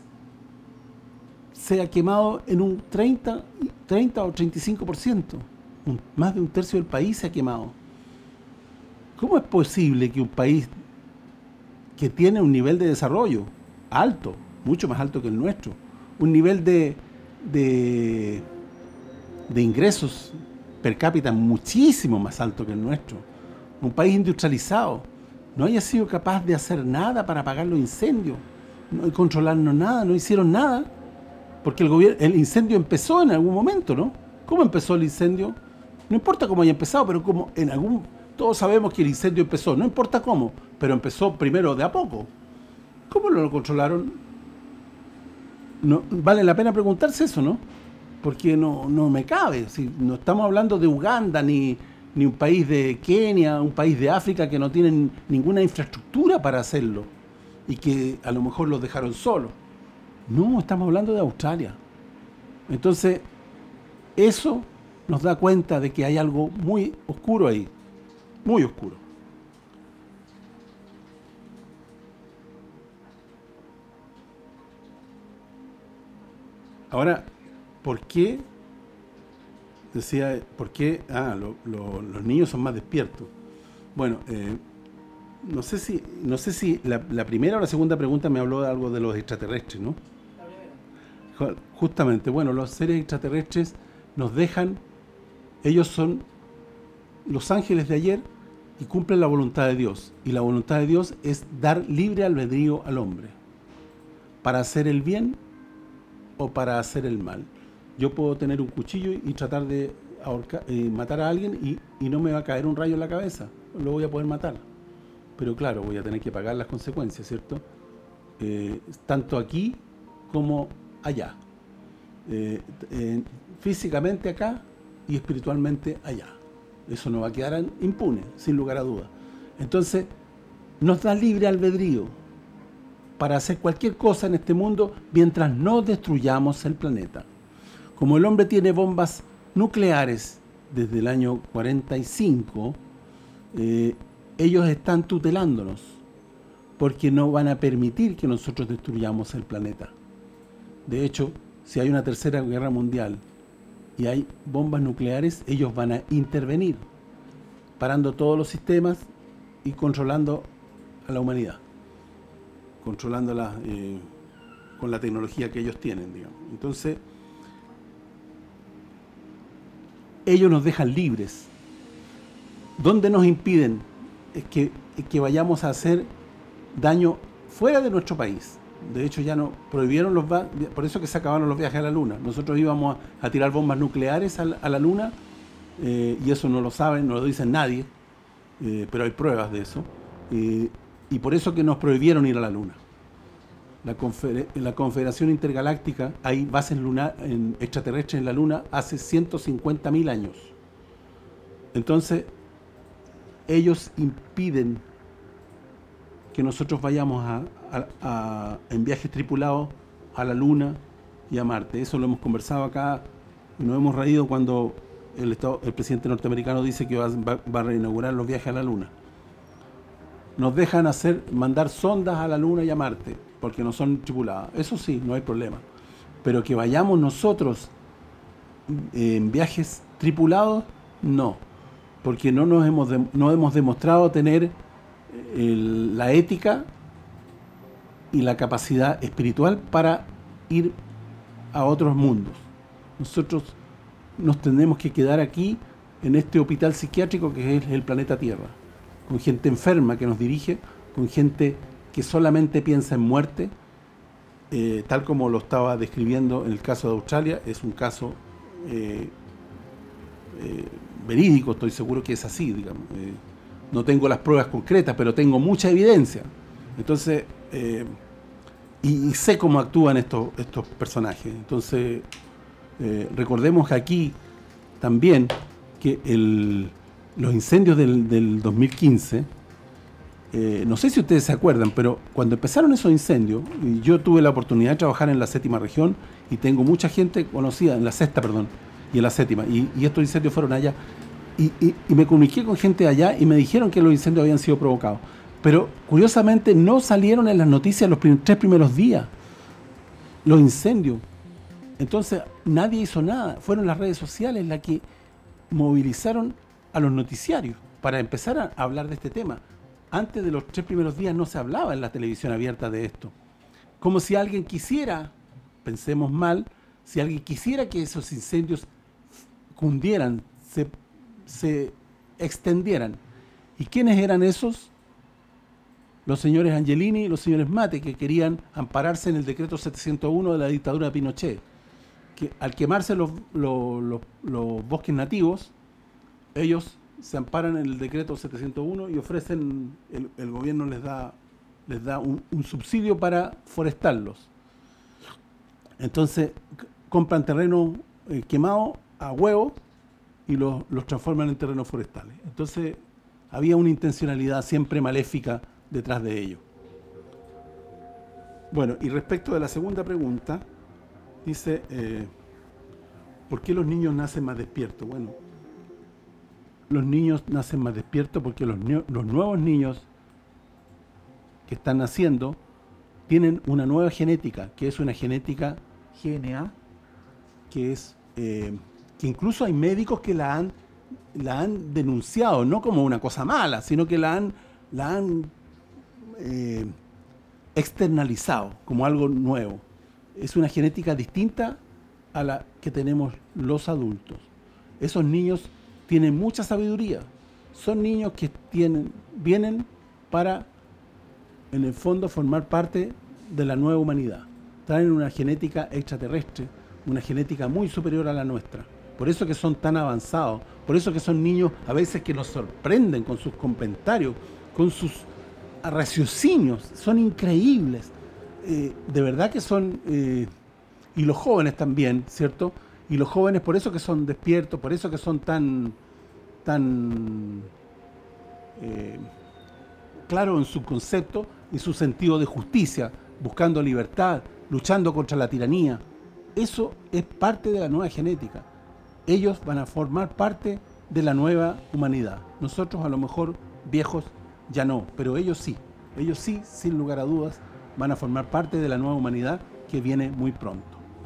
se ha quemado en un treinta, treinta o treinta y cinco por ciento. Un, más de un tercio del país se ha quemado. ¿Cómo es posible que un país que tiene un nivel de desarrollo alto, mucho más alto que el nuestro, un nivel de, de, de ingresos per cápita muchísimo más alto que el nuestro, un país industrializado, no haya sido capaz de hacer nada para apagar los incendios, no controlarnos nada, no hicieron nada? Porque el gobierno, el incendio empezó en algún momento, ¿no? ¿Cómo empezó el incendio? No importa cómo haya empezado, pero como en algún... Todos sabemos que el incendio empezó, no importa cómo, pero empezó primero de a poco. ¿Cómo lo controlaron? No, vale la pena preguntarse eso, ¿no? Porque no, no me cabe. Si no estamos hablando de Uganda, ni, ni un país de Kenia, un país de África que no tienen ninguna infraestructura para hacerlo y que a lo mejor los dejaron solos. No, estamos hablando de Australia. Entonces, eso nos da cuenta de que hay algo muy oscuro ahí, muy oscuro. Ahora, ¿por qué? Decía, ¿por qué? Ah, lo, lo, los niños son más despiertos. Bueno, eh, no sé si no sé si la, la primera o la segunda pregunta me habló de algo de los extraterrestres, ¿no? Justamente, bueno, los seres extraterrestres nos dejan, ellos son los ángeles de ayer y cumplen la voluntad de Dios. Y la voluntad de Dios es dar libre albedrío al hombre para hacer el bien o para hacer el mal. Yo puedo tener un cuchillo y tratar de ahorcar, eh, matar a alguien y, y no me va a caer un rayo en la cabeza, lo voy a poder matar. Pero claro, voy a tener que pagar las consecuencias, ¿cierto? Eh, tanto aquí como allá. Eh, eh, físicamente acá y espiritualmente allá. Eso no va a quedar impune, sin lugar a dudas. Entonces, nos da libre albedrío para hacer cualquier cosa en este mundo mientras no destruyamos el planeta. Como el hombre tiene bombas nucleares desde el año cuarenta y cinco, eh, ellos están tutelándonos porque no van a permitir que nosotros destruyamos el planeta. De hecho, si hay una tercera guerra mundial y hay bombas nucleares, ellos van a intervenir, parando todos los sistemas y controlando a la humanidad, controlándola eh, con la tecnología que ellos tienen, digamos. Entonces, ellos nos dejan libres. ¿Dónde nos impiden? Es que, es que vayamos a hacer daño fuera de nuestro país. De hecho, ya no prohibieron los... Por eso que se acabaron los viajes a la Luna. Nosotros íbamos a, a tirar bombas nucleares a la, a la Luna, eh, y eso no lo saben, no lo dicen nadie, eh, pero hay pruebas de eso. Eh, y por eso que nos prohibieron ir a la Luna. La, confer la Confederación Intergaláctica, hay bases lunar, en, extraterrestres en la Luna hace ciento cincuenta mil años. Entonces, ellos impiden que nosotros vayamos a, a, a, en viajes tripulados a la Luna y a Marte. Eso lo hemos conversado acá y nos hemos reído cuando el, Estado, el presidente norteamericano dice que va, va, va a reinaugurar los viajes a la Luna. Nos dejan hacer, mandar sondas a la Luna y a Marte, porque no son tripuladas. Eso sí, no hay problema. Pero que vayamos nosotros en viajes tripulados, no. Porque no nos hemos, de, no hemos demostrado tener el, la ética y la capacidad espiritual para ir a otros mundos. Nosotros nos tenemos que quedar aquí en este hospital psiquiátrico que es el planeta Tierra, con gente enferma que nos dirige, con gente que solamente piensa en muerte, eh, tal como lo estaba describiendo en el caso de Australia. Es un caso eh, eh, verídico, estoy seguro que es así, digamos. Eh, no tengo las pruebas concretas, pero tengo mucha evidencia. Entonces, eh, y, y sé cómo actúan estos, estos personajes. Entonces, eh, recordemos que aquí también que el, los incendios del, del dos mil quince, eh, no sé si ustedes se acuerdan, pero cuando empezaron esos incendios, y yo tuve la oportunidad de trabajar en la séptima región y tengo mucha gente conocida, en la sexta, perdón, y en la séptima, y, y estos incendios fueron allá, y, y, y me comuniqué con gente allá y me dijeron que los incendios habían sido provocados, pero curiosamente no salieron en las noticias los prim tres primeros días, los incendios. Entonces nadie hizo nada, fueron las redes sociales las que movilizaron a los noticiarios para empezar a hablar de este tema. Antes de los tres primeros días no se hablaba en la televisión abierta de esto. Como si alguien quisiera, pensemos mal, si alguien quisiera que esos incendios cundieran, se, se extendieran. ¿Y quiénes eran esos? Los señores Angelini y los señores Mate, que querían ampararse en el decreto setecientos uno de la dictadura de Pinochet. Que al quemarse los, los, los, los bosques nativos, ellos se amparan en el decreto setecientos uno y ofrecen, el, el gobierno les da les da un, un subsidio para forestarlos. Entonces compran terreno eh, quemado a huevo y los, los transforman en terrenos forestales. Entonces había una intencionalidad siempre maléfica detrás de ello. Bueno, y respecto de la segunda pregunta, dice, eh, ¿por qué los niños nacen más despiertos? Bueno, los niños nacen más despiertos porque los, los nuevos niños que están naciendo tienen una nueva genética, que es una genética G N A, que es eh, que incluso hay médicos que la han la han denunciado, no como una cosa mala, sino que la han la han eh, externalizado como algo nuevo. Es una genética distinta a la que tenemos los adultos. Esos niños tienen mucha sabiduría. Son niños que tienen vienen para, en el fondo, formar parte de la nueva humanidad. Traen una genética extraterrestre, una genética muy superior a la nuestra. Por eso que son tan avanzados, por eso que son niños a veces que nos sorprenden con sus comentarios, con sus raciocinios, son increíbles. Eh, de verdad que son, eh, y los jóvenes también, ¿cierto? Y los jóvenes por eso que son despiertos, por eso que son tan, tan eh, claros en su concepto y su sentido de justicia, buscando libertad, luchando contra la tiranía. Eso es parte de la nueva genética. Ellos van a formar parte de la nueva humanidad. Nosotros a lo mejor viejos ya no, pero ellos sí. Ellos sí, sin lugar a dudas, van a formar parte de la nueva humanidad que viene muy pronto.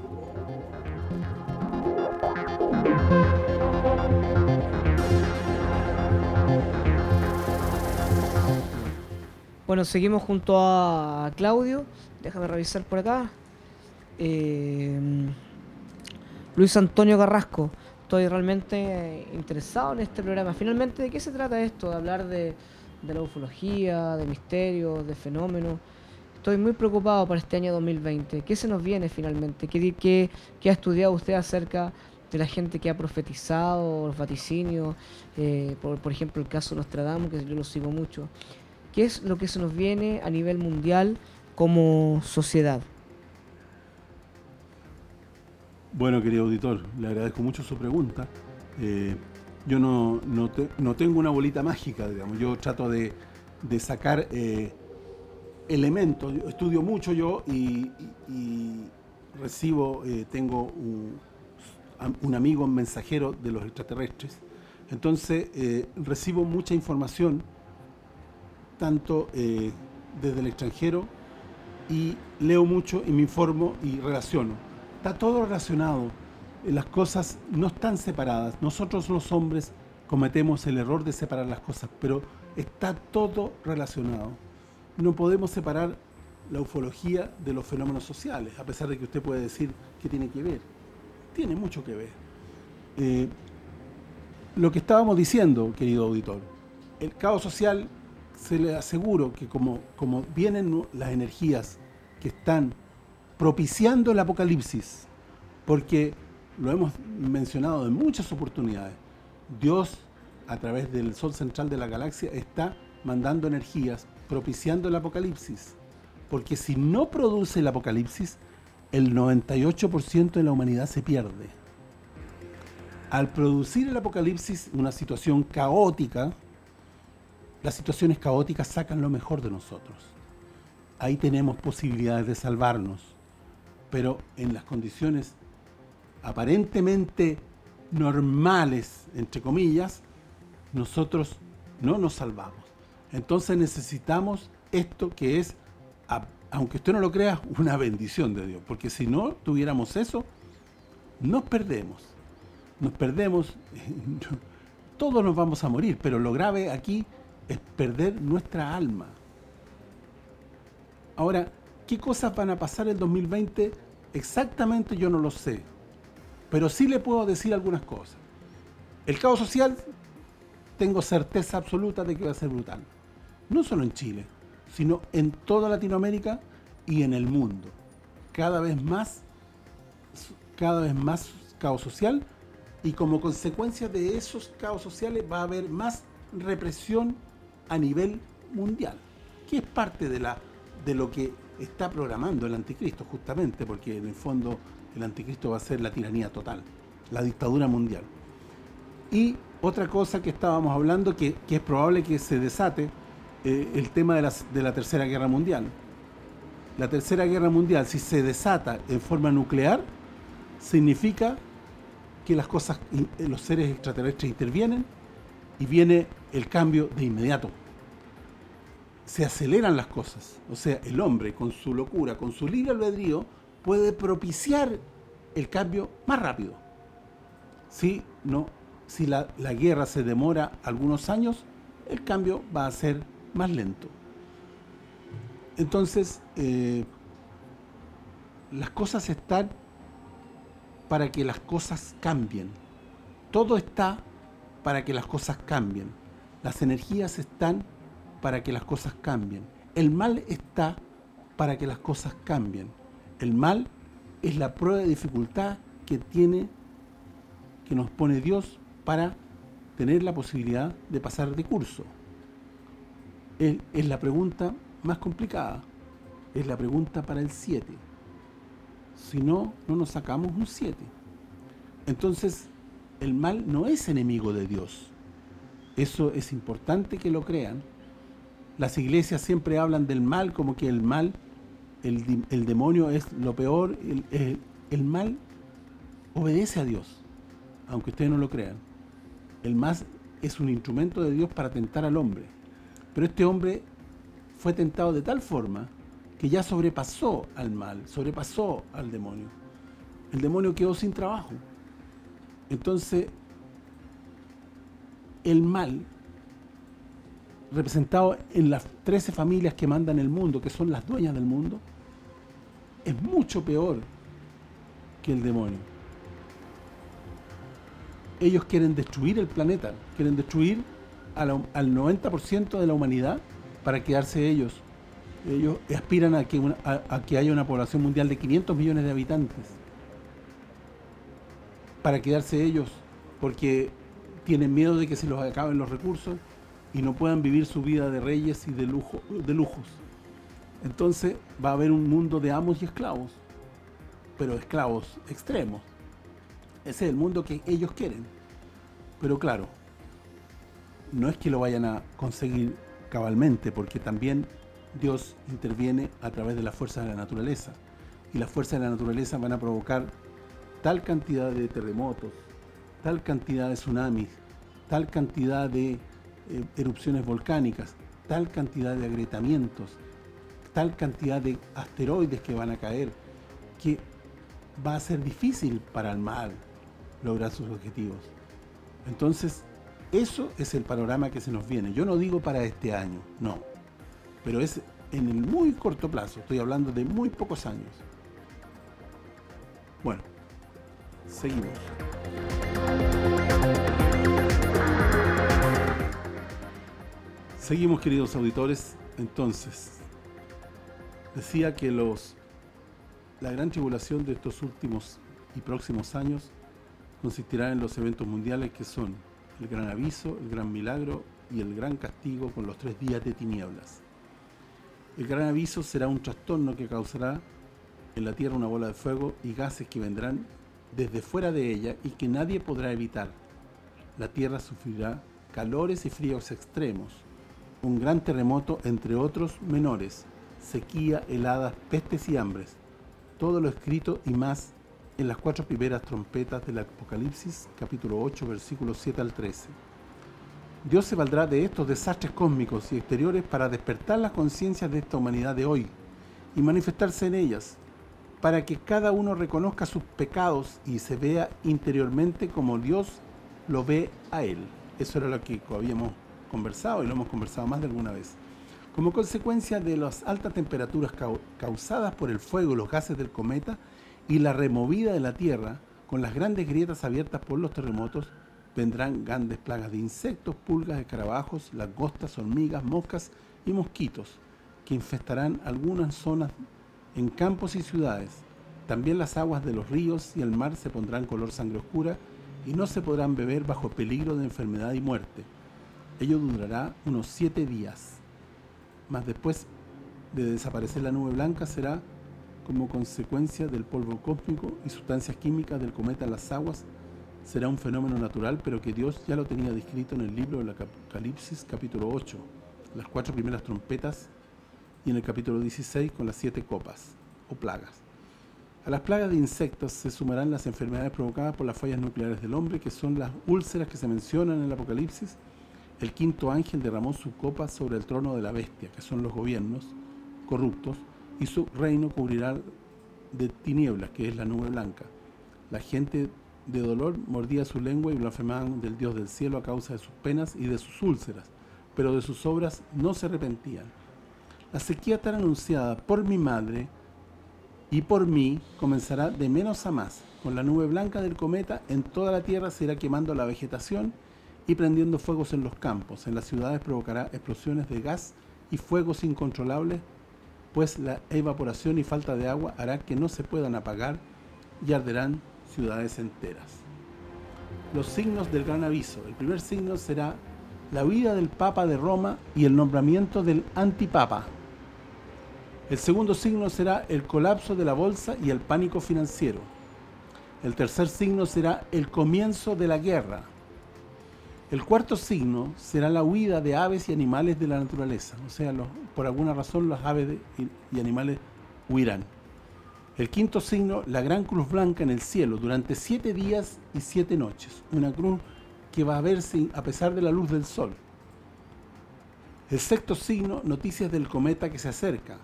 Bueno, seguimos junto a Claudio. Déjame revisar por acá. Eh, Luis Antonio Carrasco. Estoy realmente interesado en este programa. Finalmente, ¿de qué se trata esto? De hablar de, de la ufología, de misterios, de fenómenos. Estoy muy preocupado para este año dos mil veinte. ¿Qué se nos viene finalmente? ¿Qué, qué, qué ha estudiado usted acerca de la gente que ha profetizado, los vaticinios? Eh, por, por ejemplo, el caso de Nostradamus, que yo lo sigo mucho. ¿Qué es lo que se nos viene a nivel mundial como sociedad? Bueno, querido auditor, le agradezco mucho su pregunta. Eh, yo no, no, te, no tengo una bolita mágica, digamos. Yo trato de, de sacar eh, elementos. Yo estudio mucho yo y, y, y recibo, eh, tengo un, un amigo mensajero de los extraterrestres. Entonces, eh, recibo mucha información, tanto eh, desde el extranjero, y leo mucho y me informo y relaciono. Está todo relacionado, las cosas no están separadas. Nosotros los hombres cometemos el error de separar las cosas, pero está todo relacionado. No podemos separar la ufología de los fenómenos sociales, a pesar de que usted puede decir que tiene que ver. Tiene mucho que ver. Eh, lo que estábamos diciendo, querido auditor, el caos social, se le aseguro que como, como vienen las energías que están propiciando el apocalipsis, porque lo hemos mencionado en muchas oportunidades, Dios a través del sol central de la galaxia está mandando energías propiciando el apocalipsis, porque si no produce el apocalipsis, el noventa y ocho por ciento de la humanidad se pierde. Al producir el apocalipsis, una situación caótica, las situaciones caóticas sacan lo mejor de nosotros. Ahí tenemos posibilidades de salvarnos, pero en las condiciones aparentemente normales, entre comillas, nosotros no nos salvamos. Entonces necesitamos esto que es, aunque usted no lo crea, una bendición de Dios, porque si no tuviéramos eso, nos perdemos. Nos perdemos, todos nos vamos a morir, pero lo grave aquí es perder nuestra alma. Ahora, ¿qué cosas van a pasar el dos mil veinte? Exactamente yo no lo sé, pero sí le puedo decir algunas cosas. El caos social, tengo certeza absoluta de que va a ser brutal. No solo en Chile, sino en toda Latinoamérica y en el mundo. Cada vez más, cada vez más caos social, y como consecuencia de esos caos sociales va a haber más represión a nivel mundial, que es parte de la de lo que está programando el anticristo, justamente, porque en el fondo el anticristo va a ser la tiranía total, la dictadura mundial. Y otra cosa que estábamos hablando, que, que es probable que se desate, eh, el tema de la, de la Tercera Guerra Mundial. La Tercera Guerra Mundial, si se desata en forma nuclear, significa que las cosas, los seres extraterrestres intervienen y viene el cambio de inmediato. Se aceleran las cosas. O sea, el hombre con su locura, con su libre albedrío, puede propiciar el cambio más rápido. Si, no, si la, la guerra se demora algunos años, el cambio va a ser más lento. Entonces, eh, las cosas están para que las cosas cambien. Todo está para que las cosas cambien. Las energías están para que las cosas cambien. El mal está para que las cosas cambien. El mal es la prueba de dificultad que tiene, que nos pone Dios para tener la posibilidad de pasar de curso. Es, es la pregunta más complicada. Es la pregunta para el siete. Si no, no nos sacamos un siete. Entonces, el mal no es enemigo de Dios. Eso es importante que lo crean. Las iglesias siempre hablan del mal como que el mal, el, el demonio es lo peor. El, el, el mal obedece a Dios, aunque ustedes no lo crean. El mal es un instrumento de Dios para tentar al hombre. Pero este hombre fue tentado de tal forma que ya sobrepasó al mal, sobrepasó al demonio. El demonio quedó sin trabajo. Entonces, el mal, representado en las trece familias que mandan el mundo, que son las dueñas del mundo, es mucho peor que el demonio. Ellos quieren destruir el planeta, quieren destruir a la, al noventa por ciento de la humanidad para quedarse ellos ellos aspiran a que, una, a, a que haya una población mundial de quinientos millones de habitantes para quedarse ellos, porque tienen miedo de que se los acaben los recursos y no puedan vivir su vida de reyes y de lujo, de lujos. Entonces va a haber un mundo de amos y esclavos, pero esclavos extremos. Ese es el mundo que ellos quieren. Pero claro, no es que lo vayan a conseguir cabalmente, porque también Dios interviene a través de las fuerzas de la naturaleza. Y las fuerzas de la naturaleza van a provocar tal cantidad de terremotos, tal cantidad de tsunamis, tal cantidad de eh, erupciones volcánicas, tal cantidad de agrietamientos, tal cantidad de asteroides que van a caer, que va a ser difícil para el mal lograr sus objetivos. Entonces, eso es el panorama que se nos viene. Yo no digo para este año, no. Pero es en el muy corto plazo. Estoy hablando de muy pocos años. Bueno, seguimos. Seguimos, queridos auditores. Entonces, decía que los la gran tribulación de estos últimos y próximos años consistirá en los eventos mundiales que son el gran aviso, el gran milagro y el gran castigo con los tres días de tinieblas. El gran aviso será un trastorno que causará en la Tierra una bola de fuego y gases que vendrán desde fuera de ella y que nadie podrá evitar. La Tierra sufrirá calores y fríos extremos, un gran terremoto entre otros menores, sequía, heladas, pestes y hambres. Todo lo escrito y más en las cuatro primeras trompetas del Apocalipsis, capítulo ocho, versículos siete al trece. Dios se valdrá de estos desastres cósmicos y exteriores para despertar las conciencias de esta humanidad de hoy y manifestarse en ellas, para que cada uno reconozca sus pecados y se vea interiormente como Dios lo ve a él. Eso era lo que habíamos conversado y lo hemos conversado más de alguna vez. Como consecuencia de las altas temperaturas causadas por el fuego y los gases del cometa y la removida de la Tierra, con las grandes grietas abiertas por los terremotos, vendrán grandes plagas de insectos, pulgas, escarabajos, langostas, hormigas, moscas y mosquitos, que infestarán algunas zonas en campos y ciudades. También las aguas de los ríos y el mar se pondrán color sangre oscura y no se podrán beber bajo peligro de enfermedad y muerte. Ello durará unos siete días. Más después de desaparecer la nube blanca será como consecuencia del polvo cósmico y sustancias químicas del cometa en las aguas. Será un fenómeno natural, pero que Dios ya lo tenía descrito en el libro del Apocalipsis, capítulo ocho, las cuatro primeras trompetas, y en el capítulo dieciséis con las siete copas, o plagas. A las plagas de insectos se sumarán las enfermedades provocadas por las fallas nucleares del hombre, que son las úlceras que se mencionan en el Apocalipsis. El quinto ángel derramó su copa sobre el trono de la bestia, que son los gobiernos corruptos, y su reino cubrirá de tinieblas, que es la nube blanca. La gente de dolor mordía su lengua y blasfemaban del Dios del cielo a causa de sus penas y de sus úlceras, pero de sus obras no se arrepentían. La sequía tan anunciada por mi madre y por mí comenzará de menos a más. Con la nube blanca del cometa en toda la tierra se irá quemando la vegetación y prendiendo fuegos en los campos. En las ciudades provocará explosiones de gas y fuegos incontrolables, pues la evaporación y falta de agua hará que no se puedan apagar y arderán ciudades enteras. Los signos del gran aviso. El primer signo será la huida del Papa de Roma y el nombramiento del antipapa. El segundo signo será el colapso de la bolsa y el pánico financiero. El tercer signo será el comienzo de la guerra. El cuarto signo será la huida de aves y animales de la naturaleza. O sea, los, por alguna razón las aves de, y, y animales huirán. El quinto signo, la gran cruz blanca en el cielo durante siete días y siete noches. Una cruz que va a verse a pesar de la luz del sol. El sexto signo, noticias del cometa que se acerca.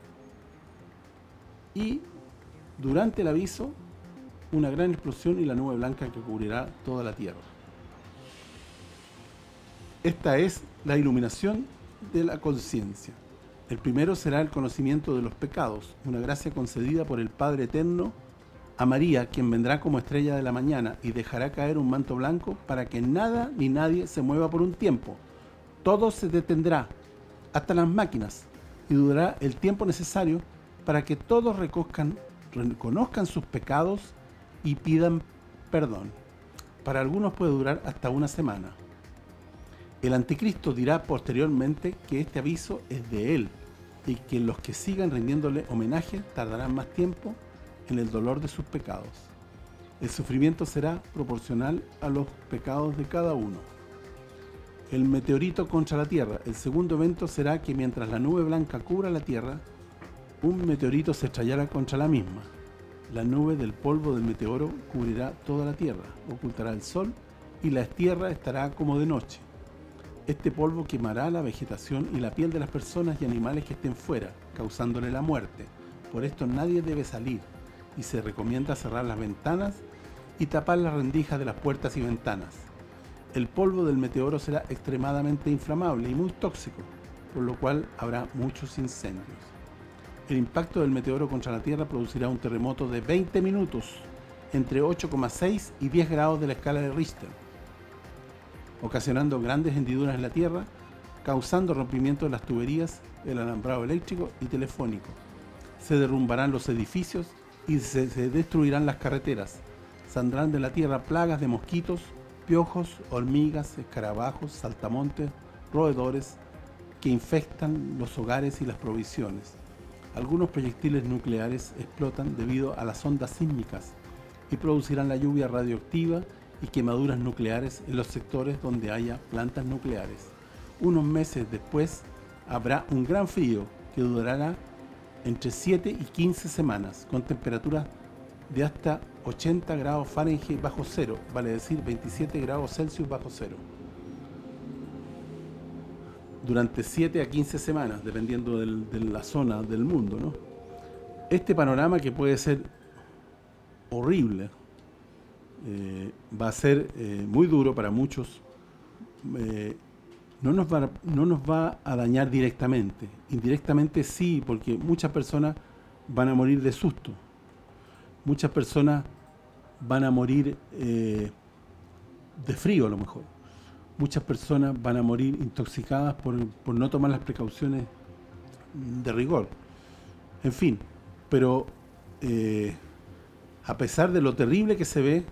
Y durante el aviso, una gran explosión y la nube blanca que cubrirá toda la tierra. Esta es la iluminación de la conciencia. El primero será el conocimiento de los pecados, una gracia concedida por el Padre Eterno a María, quien vendrá como estrella de la mañana y dejará caer un manto blanco para que nada ni nadie se mueva por un tiempo. Todo se detendrá, hasta las máquinas, y durará el tiempo necesario para que todos reconozcan, reconozcan sus pecados y pidan perdón. Para algunos puede durar hasta una semana. El anticristo dirá posteriormente que este aviso es de él y que los que sigan rindiéndole homenaje tardarán más tiempo en el dolor de sus pecados. El sufrimiento será proporcional a los pecados de cada uno. El meteorito contra la Tierra. El segundo evento será que mientras la nube blanca cubra la Tierra, un meteorito se estrellará contra la misma. La nube del polvo del meteoro cubrirá toda la Tierra, ocultará el sol y la tierra estará como de noche. Este polvo quemará la vegetación y la piel de las personas y animales que estén fuera, causándole la muerte. Por esto nadie debe salir y se recomienda cerrar las ventanas y tapar las rendijas de las puertas y ventanas. El polvo del meteoro será extremadamente inflamable y muy tóxico, por lo cual habrá muchos incendios. El impacto del meteoro contra la Tierra producirá un terremoto de veinte minutos, entre ocho coma seis y diez grados de la escala de Richter, ocasionando grandes hendiduras en la Tierra, causando rompimiento de las tuberías, el alambrado eléctrico y telefónico. Se derrumbarán los edificios y se, se destruirán las carreteras. Saldrán de la Tierra plagas de mosquitos, piojos, hormigas, escarabajos, saltamontes, roedores, que infectan los hogares y las provisiones. Algunos proyectiles nucleares explotan debido a las ondas sísmicas y producirán la lluvia radioactiva y quemaduras nucleares en los sectores donde haya plantas nucleares. Unos meses después habrá un gran frío que durará entre siete y quince semanas, con temperaturas de hasta ochenta grados Fahrenheit bajo cero, vale decir veintisiete grados Celsius bajo cero. Durante siete a quince semanas, dependiendo del, de la zona del mundo, ¿no? Este panorama, que puede ser horrible, eh, va a ser eh, muy duro para muchos, eh, no nos va, no nos va a dañar directamente. Indirectamente sí, porque muchas personas van a morir de susto. Muchas personas van a morir eh, de frío a lo mejor. Muchas personas van a morir intoxicadas por, por no tomar las precauciones de rigor. En fin, pero eh, a pesar de lo terrible que se ve,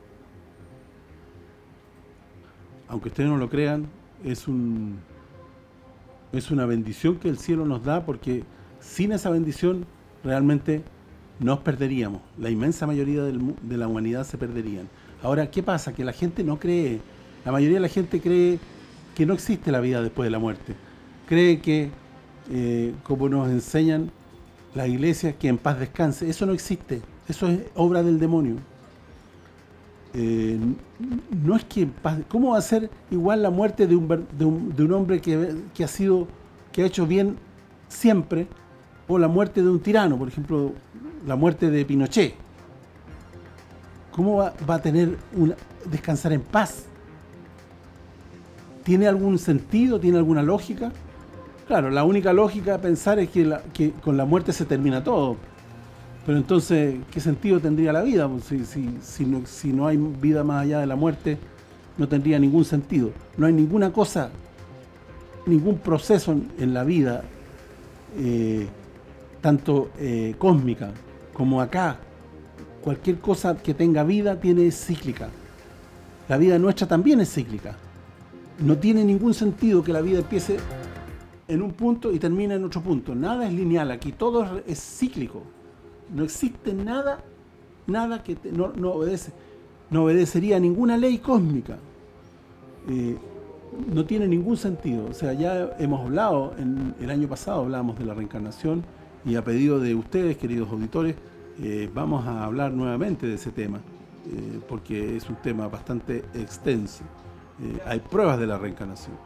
aunque ustedes no lo crean, es un es una bendición que el cielo nos da, porque sin esa bendición realmente nos perderíamos. La inmensa mayoría del, de la humanidad se perderían. Ahora, ¿qué pasa? Que la gente no cree. La mayoría de la gente cree que no existe la vida después de la muerte. Cree que, eh, como nos enseñan las iglesias, que en paz descanse. Eso no existe. Eso es obra del demonio. Eh, no es que en paz... ¿Cómo va a ser igual la muerte de un, de un, de un hombre que, que ha sido, que ha hecho bien siempre, o la muerte de un tirano? Por ejemplo, la muerte de Pinochet. ¿Cómo va, va a tener una, descansar en paz? ¿Tiene algún sentido? ¿Tiene alguna lógica? Claro, la única lógica de pensar es que, la, que con la muerte se termina todo. Pero entonces, ¿qué sentido tendría la vida? Pues si, si, si, no, si no hay vida más allá de la muerte, no tendría ningún sentido. No hay ninguna cosa, ningún proceso en, en la vida, eh, tanto eh, cósmica como acá. Cualquier cosa que tenga vida tiene cíclica. La vida nuestra también es cíclica. No tiene ningún sentido que la vida empiece en un punto y termine en otro punto. Nada es lineal aquí, todo es, es cíclico. No existe nada, nada que te, no, no obedece, no obedecería a ninguna ley cósmica. Eh, no tiene ningún sentido. O sea, ya hemos hablado, en el año pasado hablábamos de la reencarnación, y a pedido de ustedes, queridos auditores, eh, vamos a hablar nuevamente de ese tema, eh, porque es un tema bastante extenso. Eh, hay pruebas de la reencarnación.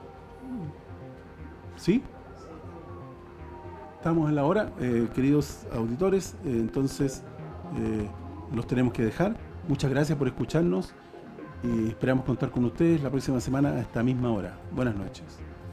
¿Sí? Estamos en la hora, eh, queridos auditores, eh, entonces eh, los tenemos que dejar. Muchas gracias por escucharnos y esperamos contar con ustedes la próxima semana a esta misma hora. Buenas noches.